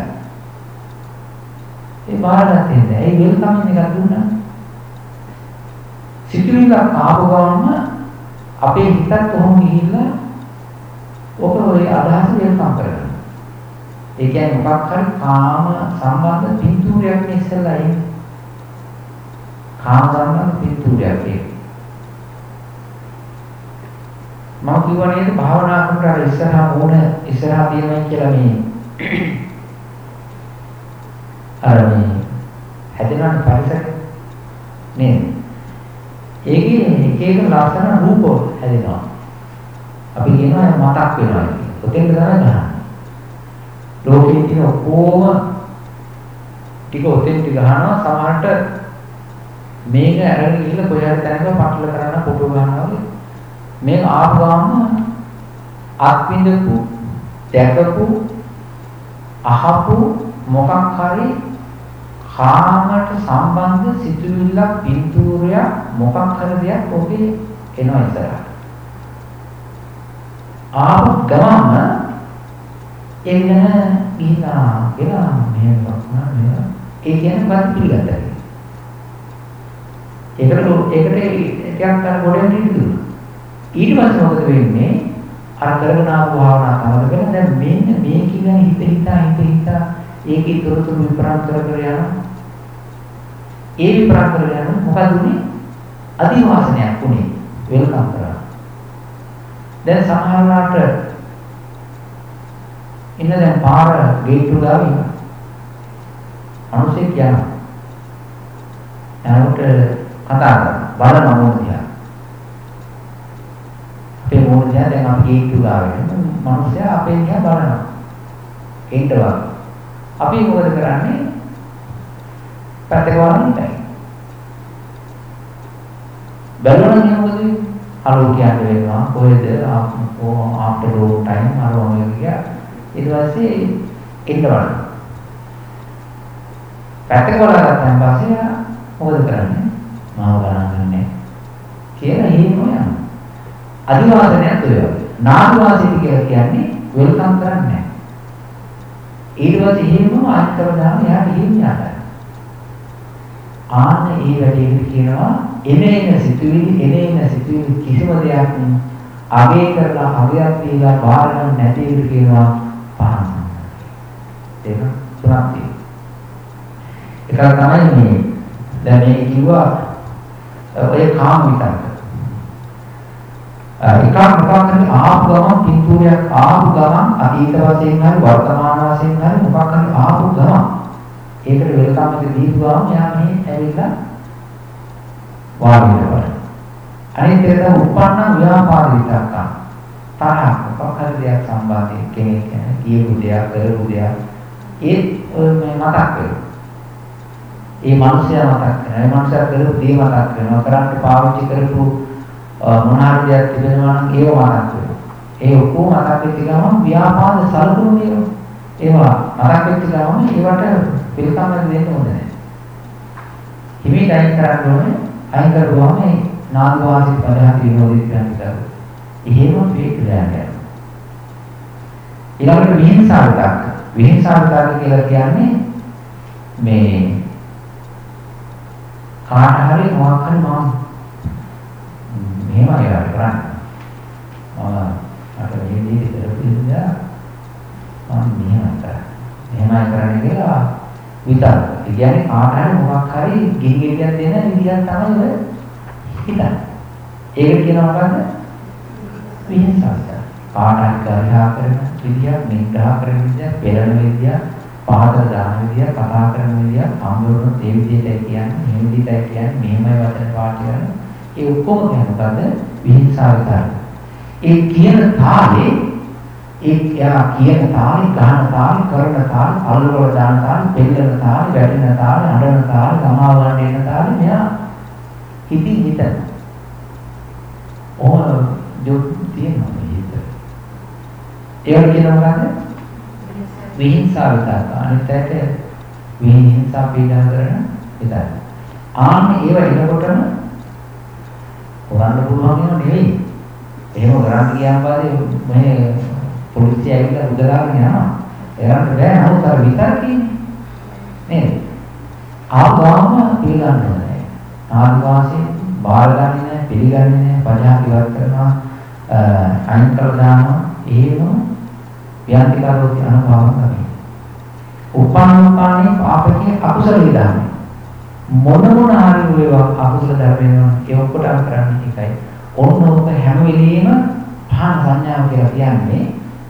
ඒ බාරගත්තේ නැහැ. ඒ වෙල්කම් එකක් දුන්නා. සිතුවිල්ල ආපු ගමන්ම අපේ හිතත් කොහොම ගිහිල්ලා ඔක ඔය අදහස වෙල්කම් කරගන්නවා. ඒ කියන්නේ මොකක් හරි කාම සම්බන්ධ පින්තූරයක් ඉස්සෙල්ලා එන්නේ. කාම සම්බන්ධ පින්තූරයක් ඒක. මම කිව්වා නේද භාවනා කරලා ඉස්සරහා මොන ඉස්සරහා තියෙනවා කියලා මේ අර මේ හැදෙන පරිසරය නේද? ඒකේ එක එක ලක්ෂණ රූප හැදෙනවා. අපි කියනවා මතක් වෙනවා කියලා. ඔතෙන් තමයි ගන්න. ලෝකයේ තියෙන ඔක්කොම ටික ඔතෙන් ටික ගන්නවා සමහරට මේක අරගෙන ගිහලා කොහේ හරි තැනක පටල කරන්න ෆොටෝ ගන්නවා වගේ මේක ආපුවාම අත්විඳපු දැකපු අහපු මොකක් හරි කාමයට සම්බන්ධ සිතුවිල්ලක් පින්තූරයක් මොකක් හරි දෙයක් ඔබේ එනවා ඉස්සරහට ආපු ගමම එන්න ගිහිලා ගිලා මෙහෙම වුණා නේද? ඒ කියන්නේ බත් පිළිගත්තා. ඒකට ඒකට ටිකක් අර ගොඩෙන් ඉඳිදුනා. ඊට පස්සේ මොකද වෙන්නේ? අර කරගෙන ආපු භාවනා තමදගෙන දැන් මෙන්න මේ කියන හිත හිතා හිත හිතා ඒකේ තොරතුරු විපරම් කර කර යනවා. ඒ විපරම් කර යන මොකද උනේ? අදිවාසනයක් උනේ. වෙල්කම් කරා. දැන් සමහරවිට ඉන්න දැන් පාර ගේට්ටු ගාව ඉන්න. අනුසෙක් යනවා. එනකොට කතා කරනවා. බලන මොන දිහා. අපේ මොන දිහා දැන් අපි ගේට්ටු ගාව ඉන්න. මිනිස්සයා අපේ දිහා බලනවා. ඒකට වගේ. අපි මොකද කරන්නේ? පැත්තක වරන්නේ. බැලුවනම් මොකද වෙන්නේ? හලෝ කියන්නේ වෙනවා. කොහෙද? ආෆ්ටර් ලෝන් ටයිම් අරවම ගියා. ඊට පස්සේ එන්න බලන්න. පැත්තක බලගත්තාන් පස්සේ මොකද කරන්නේ? මාව ගණන් ගන්නෑ. කියලා එහෙම යනවා. අදිවාසනයක් වෙනවා. නාදවාසිත කියලා කියන්නේ වෙල්කම් කරන්නේ නැහැ. ඊට පස්සේ එහෙමම අන්තර දාන යාට එහෙම යනවා. ආන්න ඒ වැඩේට කියනවා එනේන සිතුවිලි එනේන සිතුවිලි කිසිම දෙයක් අගේ කරලා අගයක් දීලා බාර ගන්න නැති එක කියනවා පහන්. ඒක තුනක් තියෙනවා. ඒක තමයි මේ දැන් මේ කිව්වා ඔය කාම විතරක. එකක් මොකක් හරි ආපු ගමන් පින්තූරයක් ආපු ගමන් අතීත වශයෙන් හරි වර්තමාන වශයෙන් හරි මොකක් හරි ආපු ගමන් ඒකට වෙල්කම් එක දීපුවාම යා මේ ඇවිල්ලා වාඩි වෙනවා. අනිත් එක තමයි උපන්න ව්‍යාපාර විතක්ක. තරහ මොකක් හරි දෙයක් සම්බන්ධයෙන් කෙනෙක් කියපු දෙයක් කරපු දෙයක් ඒ මේ මතක් වෙනවා. ඒ මනුස්සයා මතක් කරනවා. ඒ මනුස්සයා කරපු දේ මතක් කරනවා. කරන්න පාවිච්චි කරපු මොනාරි දෙයක් තිබෙනවා නම් ඒව මතක් වෙනවා. ඒ ඔක්කොම මතක් වෙච්ච ගමන් ව්‍යාපාර සල්පුණු වෙනවා. ඒවා මතක් වෙච්ච ගමන් ඒවට පිළිකම් දෙන්න ඕනේ නැහැ. හිමීට අයින් කරන්න ඕනේ. අයින් කරුවාම මේ නාදවාසිත පදහත් විනෝදිත යනවා. එහෙම ෆේක් වෙනවා. ඊළඟට විහිංසාව විතක්ක. විහිංසාව විතක්ක කියලා කියන්නේ මේ කාට හරි මොකක් හරි මම මෙහෙම අයලා කරන්නේ. මම අර මේ දේ කරපු ඉඳලා මම මෙහෙම කරා. මෙහෙමයි කරන්නේ කියලා විතර. ඒ කියන්නේ කාට හරි මොකක් හරි ගිහිගෙඩියක් දෙන විදියක් තමයි ඔය හිතන්නේ. ඒක කියනවා මොකද්ද? විහිංසාව. කාට හරි ග්‍රහ කරන විදියක්, නිග්‍රහ කරන විදියක්, පෙරණ විදියක්, පහත දාන විදියක්, කතා කරන විදියක්, අම්බුරුන ඒ විදියටයි කියන්නේ, මේ විදියටයි කියන්නේ, මෙහෙමයි වචන පාවිච්චි කරන්නේ. ඒ ඔක්කොම කියන්නේ මොකද්ද? විහිංසාව විතරයි. ඒ කියන තාලේ ඒ යා කියන තාලේ, ගහන තාලේ, කරන තාලේ, අල්ලවල දාන තාලේ, දෙල්ලන තාලේ, වැටෙන තාලේ, අඬන තාලේ, සමාව ගන්න එන තාලේ මෙයා හිතින් හිතන. ඕන ජොත් තියෙනවා මේ හිත. ඒවට කියනවා මොකද්ද? විහිංසාව විතරයි. අනිත් ඇයට විහිංසා පීඩා කරන විතරයි. ආන්නේ ඒව එනකොටම කරන්න පුළුවන් නෝ නෙවෙයි. එහෙම කරන්න ගියාම පස්සේ මේ පොලිසිය ඇවිල්ලා උදලාගෙන යනවා. එයාට බෑ නමුත් අර විතර කියන්නේ. නේද? ආවම පිළිගන්න ඕනේ. ආදිවාසී බාරගන්නේ නැහැ, පිළිගන්නේ නැහැ, පජාති ඉවත් කරනවා, අයින් කරලා දානවා. එහෙම ව්‍යාන්තිකාරෝත් අනුභවම තමයි. උපානුපානේ පාපකේ අකුසල විදානේ. මොන මොන හරි වේවා අකුසල ධර්මයන් ඒ ඔක්කොටම කරන්නේ එකයි. ඔන්න ඔක හැම වෙලෙම පහන සංඥාව කියලා කියන්නේ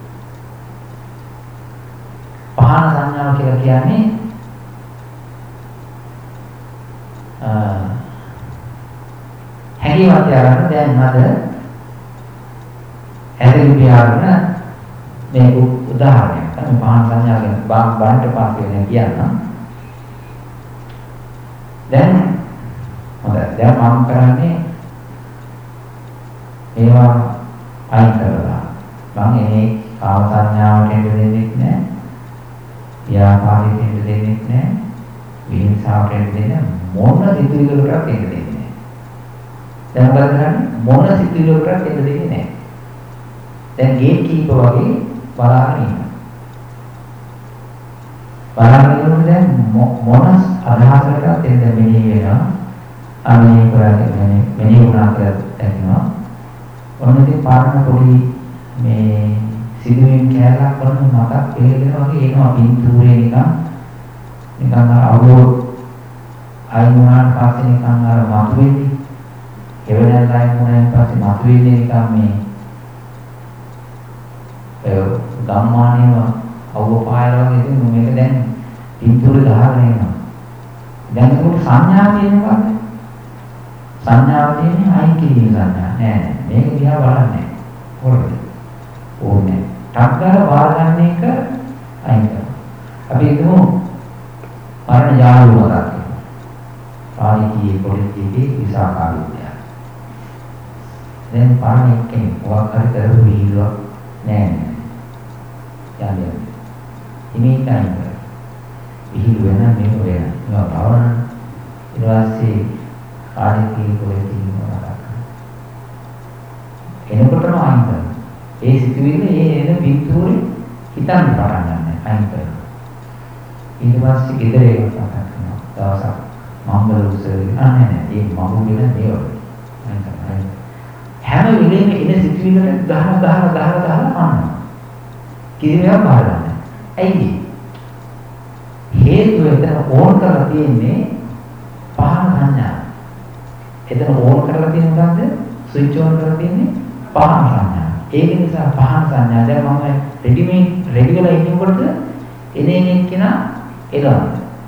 පහන සංඥාව කියලා කියන්නේ අ හැකියාවක් තියාගන්න දැන් අද ඇදලි පියාගෙන මේ උදාහරණයක් තමයි පහන සංඥාව ගැන බාන්ට පාස්සේ කියන්න. දැන් හොඳයි දැන් මම කරන්නේ ඒවා අයින් කරලා මම එනේ කාම සංඥාවට එන්න දෙන්නේ නැහැ. ව්‍යාපාරයට එන්න දෙන්නේ නැහැ. විහිංසාවට එන්න දෙන්නේ මොන සිතුවිල්ලකටවත් එන්න දෙන්නේ නැහැ. දැන් මොකද කරන්නේ? මොන සිතුවිල්ලකටවත් එන්න දෙන්නේ නැහැ. දැන් ගේට් කීපර් වගේ බලාගෙන ඉන්නවා. බලාගෙන ඉන්නකොට දැන් මොන අදහසකටවත් එන්න මෙහෙ වෙනවා. අනේ කරන්නේ මෙනි වුණා කියලා දැනෙනවා. ඔන්න ඉතින් පාරණ පොඩි මේ සිදුවීම් කැලක් කරන මතක් වේගෙන වගේ එනවා පින්තූරේ නිකන් නිකන් අවුව අයින් වුණාට පස්සේ නිකන් අර මතුවෙන්නේ එවැනි ලයින් වුණාන් පස්සේ මතුවෙන්නේ නිකන් මේ ඒ ගම්මානේම අවුව පායලා වගේ ඉතින් මේක දැන් පින්තූරේ ගහගෙන එනවා. දැන් ඒක සංඥා තියෙනවා නේද? සංඥාව තියෙන්නේ අයින් කිරීම සංඥා නෑ නෑ මේක දිහා බලන්නේ හොරද ඕනේ ටක්කර බාරගන්න එක අයින් කරනවා. අපි හිතමු මරණ යාළුවෝ මතක් පාරිකී පොලිටිකේ විසාකාරුණා. දැන් පාරණේ කෙනෙක් මොකක් හරි කරපු විහිළුවක් නෑ නෑ යන්නේ ඉමේ time විහිළු වෙන මේක වෙන ඒවා භාවනා ඊට පස්සේ පාරිකී පොලිටිකේ මොනවාද එනකොටම අයින් කරනවා. ඒ සිතුවිල්ල ඒ එන පිටුරේ හිතන්න පටන් ගන්න අයින් කරනවා. ඊට පස්සේ ගෙදර ඒක පටන් ගන්නවා. දවසක් මංගල උත්සවයේ අනේ නෑ ඒ මඟුල් වෙන දේවල් අයින් කරනවා. හැම වෙලේම එන සිතුවිල්ලට ගහන ගහන ගහන ගහන අන්නවා. කිසිමයක් බාරගන්න. ඇයි? හේතුව එතන ඕන් කරලා තියෙන්නේ පහන සංඥා. එතන ඕන් කරලා තියෙන මොකද්ද? ස්විච් ඕන් කරලා තියෙන්නේ පහන සංඥා. ඒක නිසා පහන සංඥා දැන් මම රෙඩිමේඩ් රෙඩි වෙලා ඉන්නකොට එනේ එක්කෙනා එළවන්න.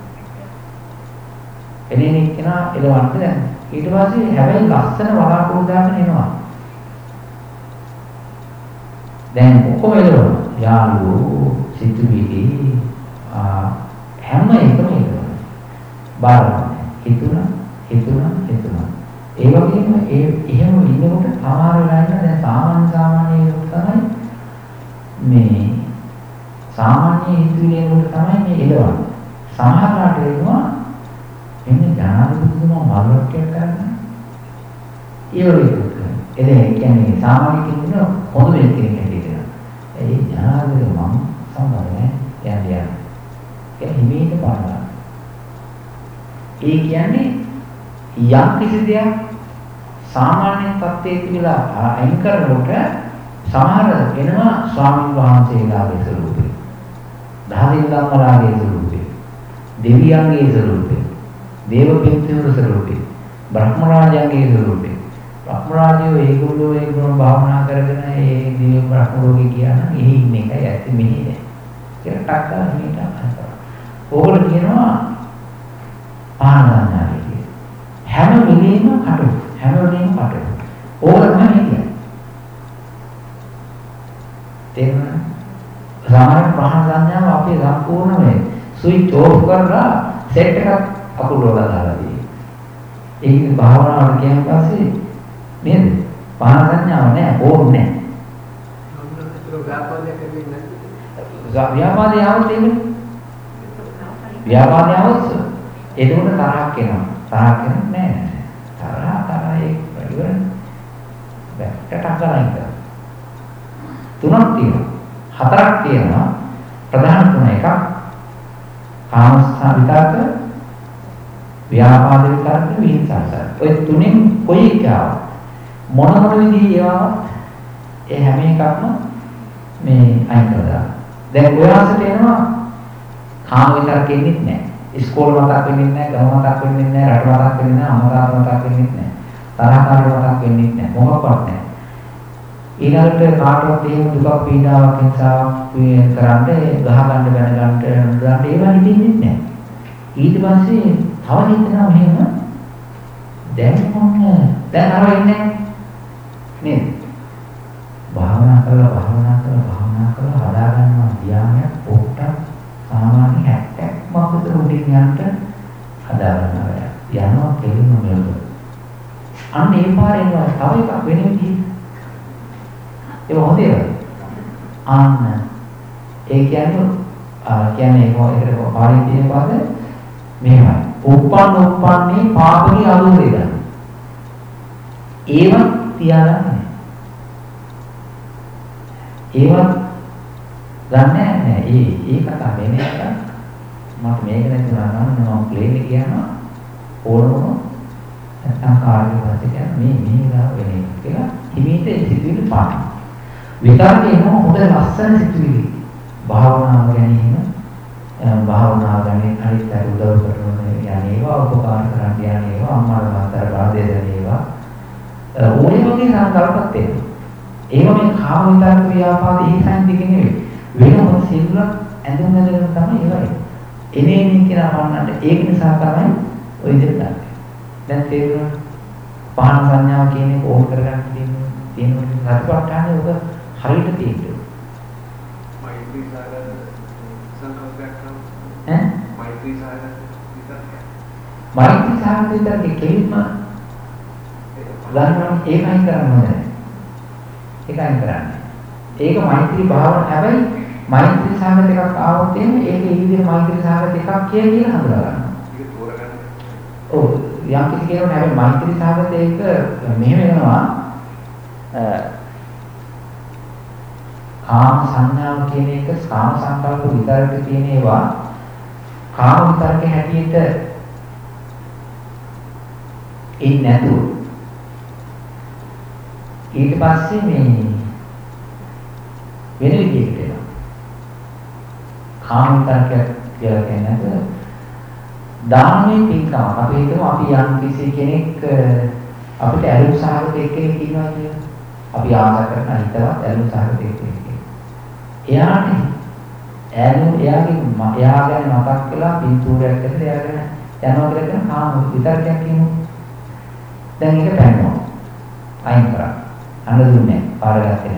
එනේ එක්කෙනා එළවන්න දැන් ඊට පස්සේ හැබැයි ලස්සන වලාකුළු දාගෙන එනවා. දැන් ඔක්කොම එළවනවා. යාළුවෝ සිතුවිලි හැම එකම එළවනවා. බාරගන්න. හිතුණා හිතුණා හිතුණා. ඒ වගේම ඒ එහෙම ඉන්නකොට සමහර වෙලාවට දැන් සාමාන්‍ය සාමාන්‍ය තමයි මේ සාමාන්‍ය හිතුවේ වලට තමයි මේ එළවන්නේ. සමහරකට එනවා එන්නේ ජනාධිපතිතුමා මල්වට්ටියක් ගන්න. ඒ වගේ කරනවා. ඒ කියන්නේ සාමාන්‍ය කෙනෙක් හොඳ වෙන කෙනෙක් හැටියට. ඒ ජනාධිපති මම සම්බන්ධ නෑ යන්නේ. ඒ හිමීට පානවා. ඒ කියන්නේ යම් කිසි දෙයක් සාමාන්‍ය තත්ත්වයේ කියලා අයින් කරනකොට සමහර වෙනවා ස්වාමීන් වහන්සේලාගේ ස්වරූපේ, ධාරින්දම්මලාගේ ස්වරූපේ, දෙවියන්ගේ ස්වරූපේ, දේව පින්තුරු ස්වරූපේ, බ්‍රහ්ම රාජයන්ගේ ස්වරූපේ. බ්‍රහ්ම රාජයෝ ඒගොල්ලෝ ඒගොල්ලෝ භාවනා කරගෙන ඒ දිව්‍ය බ්‍රහ්ම ලෝකේ ගියා නම් එහි ඉන්න එකයි ඇත්ත මෙහි නෑ. ඒක ටක්කා හිමීට අහනවා. ඕගොල්ලෝ කියනවා ආනන්දයි. හැම වෙලෙම කටු හැම වෙලෙම කටු ඕකම නෙමෙයි තේරුණා සාමාන්‍ය ප්‍රහාණ සංඥාව අපේ සම්පූර්ණ මේ ස්විච් ඕෆ් කරලා සෙට් එකක් අකුලවලා දාලා තියෙන්නේ ඒක භාවනාවට කියන පස්සේ නේද ප්‍රහාණ සංඥාව නෑ ඕනේ නෑ ව්‍යාපාදේ આવත් එන්නේ ව්‍යාපාදේ આવත් එතකොට තරහක් එනවා තරහ කියන්නේ නෑ තරහ තරහ ඒක වැඩි වෙන බෑ කටක් කරන්නේ තුනක් තියෙනවා හතරක් තියෙනවා ප්‍රධාන තුන එකක් කාමස්ථා විතරක ව්‍යාපාද විතරක විහිංසාසාර ඔය තුනෙන් කොයි එකව මොන මොන විදිහේ ඒවා ඒ හැම එකක්ම මේ අයින් කරලා දැන් ඔයාලට එනවා කාම විතරක ඉන්නේ නැහැ ඉස්කෝල මතක් වෙන්නේ නැහැ, ගම මතක් වෙන්නේ නැහැ, රට මතක් වෙන්නේ නැහැ, අමතාර මතක් වෙන්නේ නැහැ. තරහකාරී මතක් වෙන්නේ නැහැ. මොකක්වත් නැහැ. ඊළඟට කාටවත් එහෙම දුක පීඩාවක් හිංසාවක් කරන්නේ ගහ ගන්න බැන ගන්නට ගන්න ඒවා හිතෙන්නේ නැහැ. ඊට පස්සේ තව හිතනවා මෙහෙම දැන් මොන දැන් අර ඉන්නේ නේද? භාවනා කරලා භාවනා කරලා භාවනා කරලා හදා ගන්නවා ධ්‍යානයක් පොට්ටක් සාමාන්‍ය හැටක් මොකද උඩින් යන්න හදාගන්න වැඩ. යනවා කෙලින්ම මෙලොව. අන්න ඒ පාරේ යනවා තව එකක් වෙන විදිහට. ඒක හොඳේ. අන්න ඒ කියන්නේ ආ කියන්නේ ඒකට පාරේ තියෙන පාරේ මෙහෙමයි. උප්පන්න උප්පන්නේ පාපකී අලුරේද. ඒවත් තියාගන්න. ඒවත් ගන්න නැහැ. ඒ ඒ කතාව වෙන එක. මට මේක නැතුණා නම් මම ප්ලේන් එක යනවා ඕනම නැත්නම් කාර්ය වාසිකයන් මේ මේ විලා වෙන්නේ කියලා හිමීට සිතුවිලි පාන. විතරකේ නෝ හොඳ ලස්සන සිතුවිලි. භාවනාව ගැනීම භාවනාව ගැන අනිත් අය උදව් කරන යන්නේවා උපකාර කරන්න යන්නේවා අම්මාලා මාතර බාධා දෙන්නේවා ඕනේ වගේ සංකල්පත් එනවා. ඒව මේ කාම විතර ක්‍රියාපාද ඊසන් දෙක නෙවෙයි. වෙනම සිල්ල ඇඳුම් ඇඳගෙන තමයි ඒවයි. එනේ මේ කියලා වන්නට ඒක නිසා තමයි ඔය විදිහට ගන්න. දැන් තේරුණා පහන සංඥාව කියන එක ඕන කරගන්න තියෙනවා. තියෙනවා සතිපට්ඨානේ ඔබ හරියට තියෙනවා. මෛත්‍රී සාගර සංකල්පයක් නම් ඈ මෛත්‍රී සාගර විතරක්. මෛත්‍රී සාගර විතරක් කෙලින්ම ගන්නවා ඒකයි කරන්නේ. ඒකයි කරන්නේ. ඒක මෛත්‍රී භාවන හැබැයි මෛත්‍රී සාගර එකක් ආවොත් එන්නේ ඒක ඒ විදිහේ මෛත්‍රී සාගර එකක් කිය කියලා හඳුනා ගන්නවා. ඒක තෝරගන්න. ඔව් යම් කිසි කෙනෙකුට හැබැයි මෛත්‍රී සාගර එක මෙහෙම වෙනවා කාම සංඥාව කියන එක කාම සංකල්ප විතරක තියෙන ඒවා කාම විතරක හැටියට ඉන්නේ නැතුව ඊට පස්සේ මේ වෙන විදිහකට එනවා. කාම විතරක කියලා කියන්නේ දානමය පින්කම. අපි හිතමු අපි යම් කිසි කෙනෙක් අපිට ඇලුම් සහගත එක්කෙනෙක් ඉන්නවා කියලා. අපි ආශා කරන හිතවත් ඇලුම් සහගත එක්කෙනෙක්. එයාට ඇලුම් එයාගේ එයා ගැන මතක් කළා පින්තූරයක් ඇතුලේ එයා ගැන යනවා කියලා කියන කාම විතරකයක් කියමු. දැන් ඒක පැනනවා. අයින් කරා. අන්න දුන්නේ පාරගත්තේ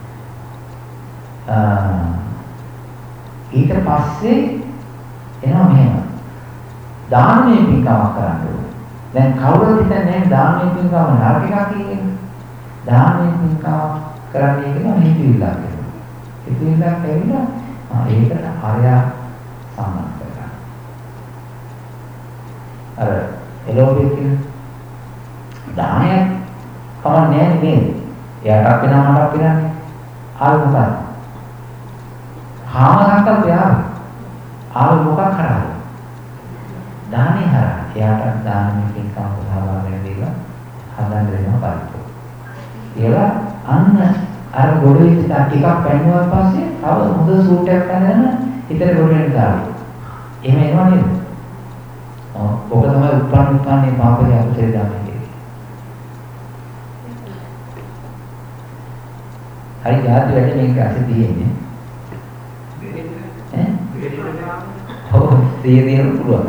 නැහැ. ඊට පස්සේ එනවා මෙහෙම. දානමය පින්කමක් කරන්න ඕනේ. දැන් කවුරුත් හිතන්නේ දානමය පින්කම නරක එකක් කියන්නේ. දානමය පින්කම කරන්නේ කියලා හිතවිලා කියනවා. හිතවිලා ඇවිල්ලා ආ ඒකට හරයා සම්මත කරගන්න. අර එළෝබේ කියන දානයක් කවන්නේ නේද? එයාට වෙනා මටත් වෙනන්නේ. ආල් මොකක්ද? කාම සංකල්පය ආල් මොකක් කරාද? දානේ හරහා එයාට දානෙ පින්කම් සහභාගී වෙලා හදන්න වෙනවා පරිපූර්ණ. ඒලා අන්න අර ගොඩේ ටිකක් පැන්නුවාන් පස්සේ තව හොඳ සූට් එකක් අඳගෙන හිතේ ගොඩ වෙන දාලා. එහෙම එනවා නේද? ඔව්. ඔබ තමයි උත්පන්න උත්පන්නේ පාපේ අකුසල දාන්නේ. හරි යාත්‍රා වැඩි මේක ඇති තියෙන්නේ. ඈ? ඔව් තියෙන පුළුවන්.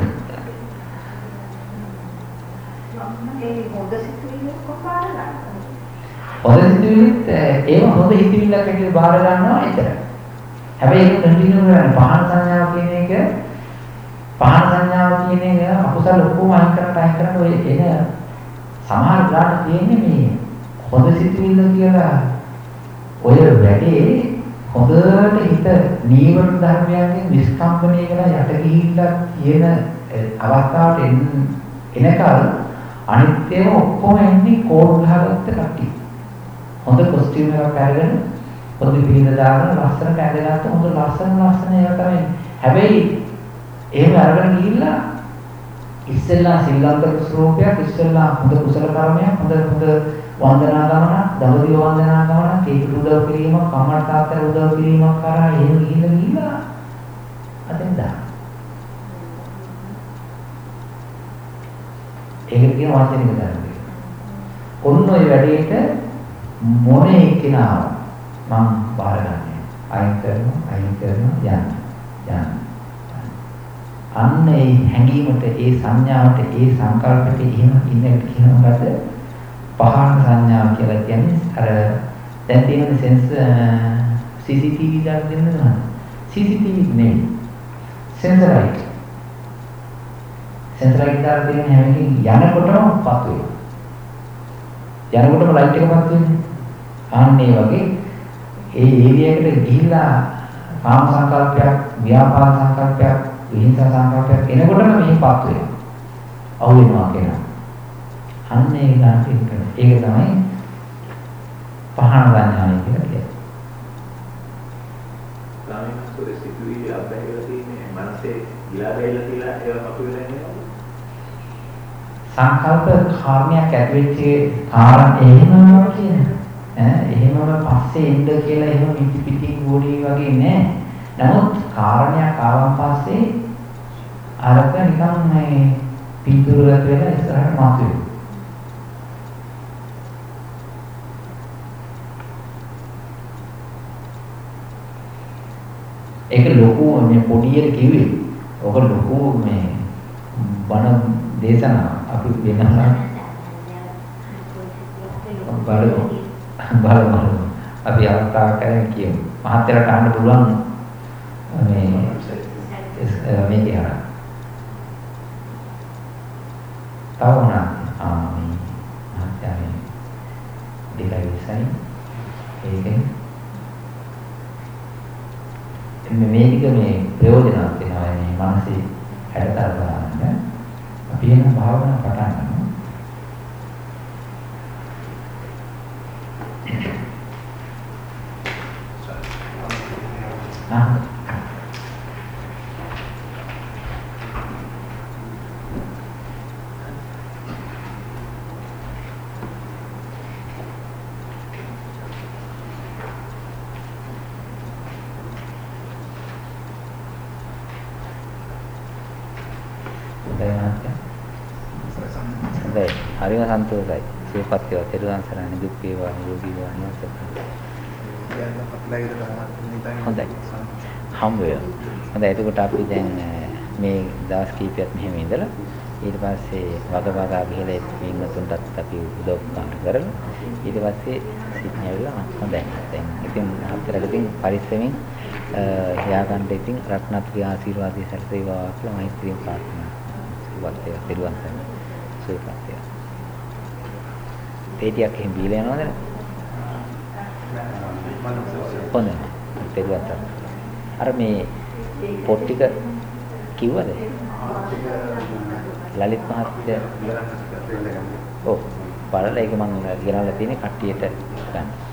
හොඳ සිතුවිලිත් ඒව හොඳ හිතවිල්ලක් ඇතුළේ බාර ගන්නවා එතන. හැබැයි ඒක කන්ටිනියු කරන්නේ පහන සංඥාව කියන එක පහන සංඥාව කියන එක අකුසල ඔක්කොම අයින් කරලා අයින් කරලා ඔය එන සමහර ගාට තියෙන්නේ මේ හොඳ සිතුවිල්ල කියලා ඔය වැඩේ හොඳට හිත නීවරණ ධර්මයන්ගෙන් නිස්කම්පණය කරලා යට ගිහිල්ලා කියන අවස්ථාවට එනකල් අනිත් ඒවා ඔක්කොම එන්නේ කෝඩ් ගහගත්ත කට්ටිය. හොඳ කොස්ටියුම් එකක් අරගෙන පොඩි පිළිඳ දාගෙන ලස්සනට ඇඳගත්ත හොඳ ලස්සන ලස්සන ඒවා තමයි. හැබැයි එහෙම අරගෙන ගිහිල්ලා ඉස්සෙල්ලා ශ්‍රීලංකා ස්වරූපයක් ඉස්සෙල්ලා හොඳ කුසල කර්මයක් හොඳ හොඳ වන්දනා ගමන දවදිව වන්දනා ගමන කේතු උදව් කිරීම කම්මල් තාත්තර උදව් කිරීමක් කරා එහෙම ගිහිල්ලා ගිහිල්ලා අතෙන් දා. ඒකට කියන වචනික ධර්මය. ඔන්න ඔය වැඩේට මොනේ එක්කිනාව මම බාරගන්නේ. අයින් කරනවා අයින් කරනවා යන්න යන්න. අන්න ඒ හැඟීමට ඒ සංඥාවට ඒ සංකල්පයට එහෙම ඉන්නකට කියනවාද පහන සංඥාව කියලා කියන්නේ අර දැන් තියෙන සෙන්ස් සී සී ටී වී දාලා දෙන්න නේද? සී සී ටී වී නෙමෙයි. සෙන්සරයිට්. සෙන්සරයිට් දාලා දෙන හැම එකකින් යනකොටම පත් වෙනවා. යනකොටම ලයිට් එක පත් වෙන්නේ. අන්න ඒ වගේ ඒ ඒරියකට ගිහිල්ලා කාම සංකල්පයක්, ව්‍යාපාද සංකල්පයක්, විහිංසා සංකල්පයක් එනකොටම මෙහි පත් වෙනවා. අවු වෙනවා කියනවා. අන්න ඒ ගන්න ඒක තමයි පහන ගන්නවා කියලා කියන්නේ. ගාමිණී සිතුවිලි අබ්බැහිලා තියෙන්නේ මනසේ ඉලා වෙලා කියලා ඒවා මතුවෙලා එනවා. සංකල්ප කාරණයක් ඇති වෙච්ච කාරණා එහෙමම කියන ඈ එහෙමම පස්සේ එන්න කියලා එහෙම පිටි පිටින් ගෝණී වගේ නෑ. නමුත් කාරණයක් ආවන් පස්සේ අරක නිකන් මේ පිටුරු රට වෙලා ඉස්සරහට මාතුවේ. ඒක ලොකු මේ පොඩියට කිව්වේ. ඔක ලොකු මේ බණ දේශනා අපි වෙනවා. බලමු. බලමු. අපි අවස්ථාවක් කරගෙන කියමු. මහත්තයාට අහන්න පුළුවන් මේ මේක යනවා. තව මොනවාද? ආ මේ මහත්තයා දෙකයි විසයි. ඒකෙන් මේ ටික මේ ප්‍රයෝජනවත් වෙනවා මේ මානසික හැඩතල බලන්න. අපි එන භාවනා පටන් ගන්නවා. ආ හරිම සන්තෝෂයි. සියපත් වේවා. තෙරුවන් සරණයි. දුක් වේවා. නිරෝගී වේවා. නිවසට. හොඳයි. හම්බ වෙනවා. හොඳයි. එතකොට අපි දැන් මේ දවස් කීපයක් මෙහෙම ඉඳලා ඊට පස්සේ වග වගා ගිහලා පින්වතුන්ටත් අපි උදව් කරලා ඊට පස්සේ සිත්න ඇවිල්ලා හොඳයි. දැන් ඉතින් හතරකට ඉතින් පරිස්සමින් හොයාගන්න ඉතින් රත්නත්‍රි ආශිර්වාදයේ සැලසේවා කියලා මෛත්‍රියෙන් ප්‍රාර්ථනා කරනවා. සියපත් වේවා. තෙරුවන් සරණයි. සියපත් වේවා. තේටියක් එහෙම බීලා යනවද? හොඳයි. තේරුවත් අර මේ පොත් ටික කිව්වද? ලලිත් මහත්තයා ඔව් බලලා ඒක මම ගෙනල්ලා තියෙන්නේ කට්ටියට ගන්න.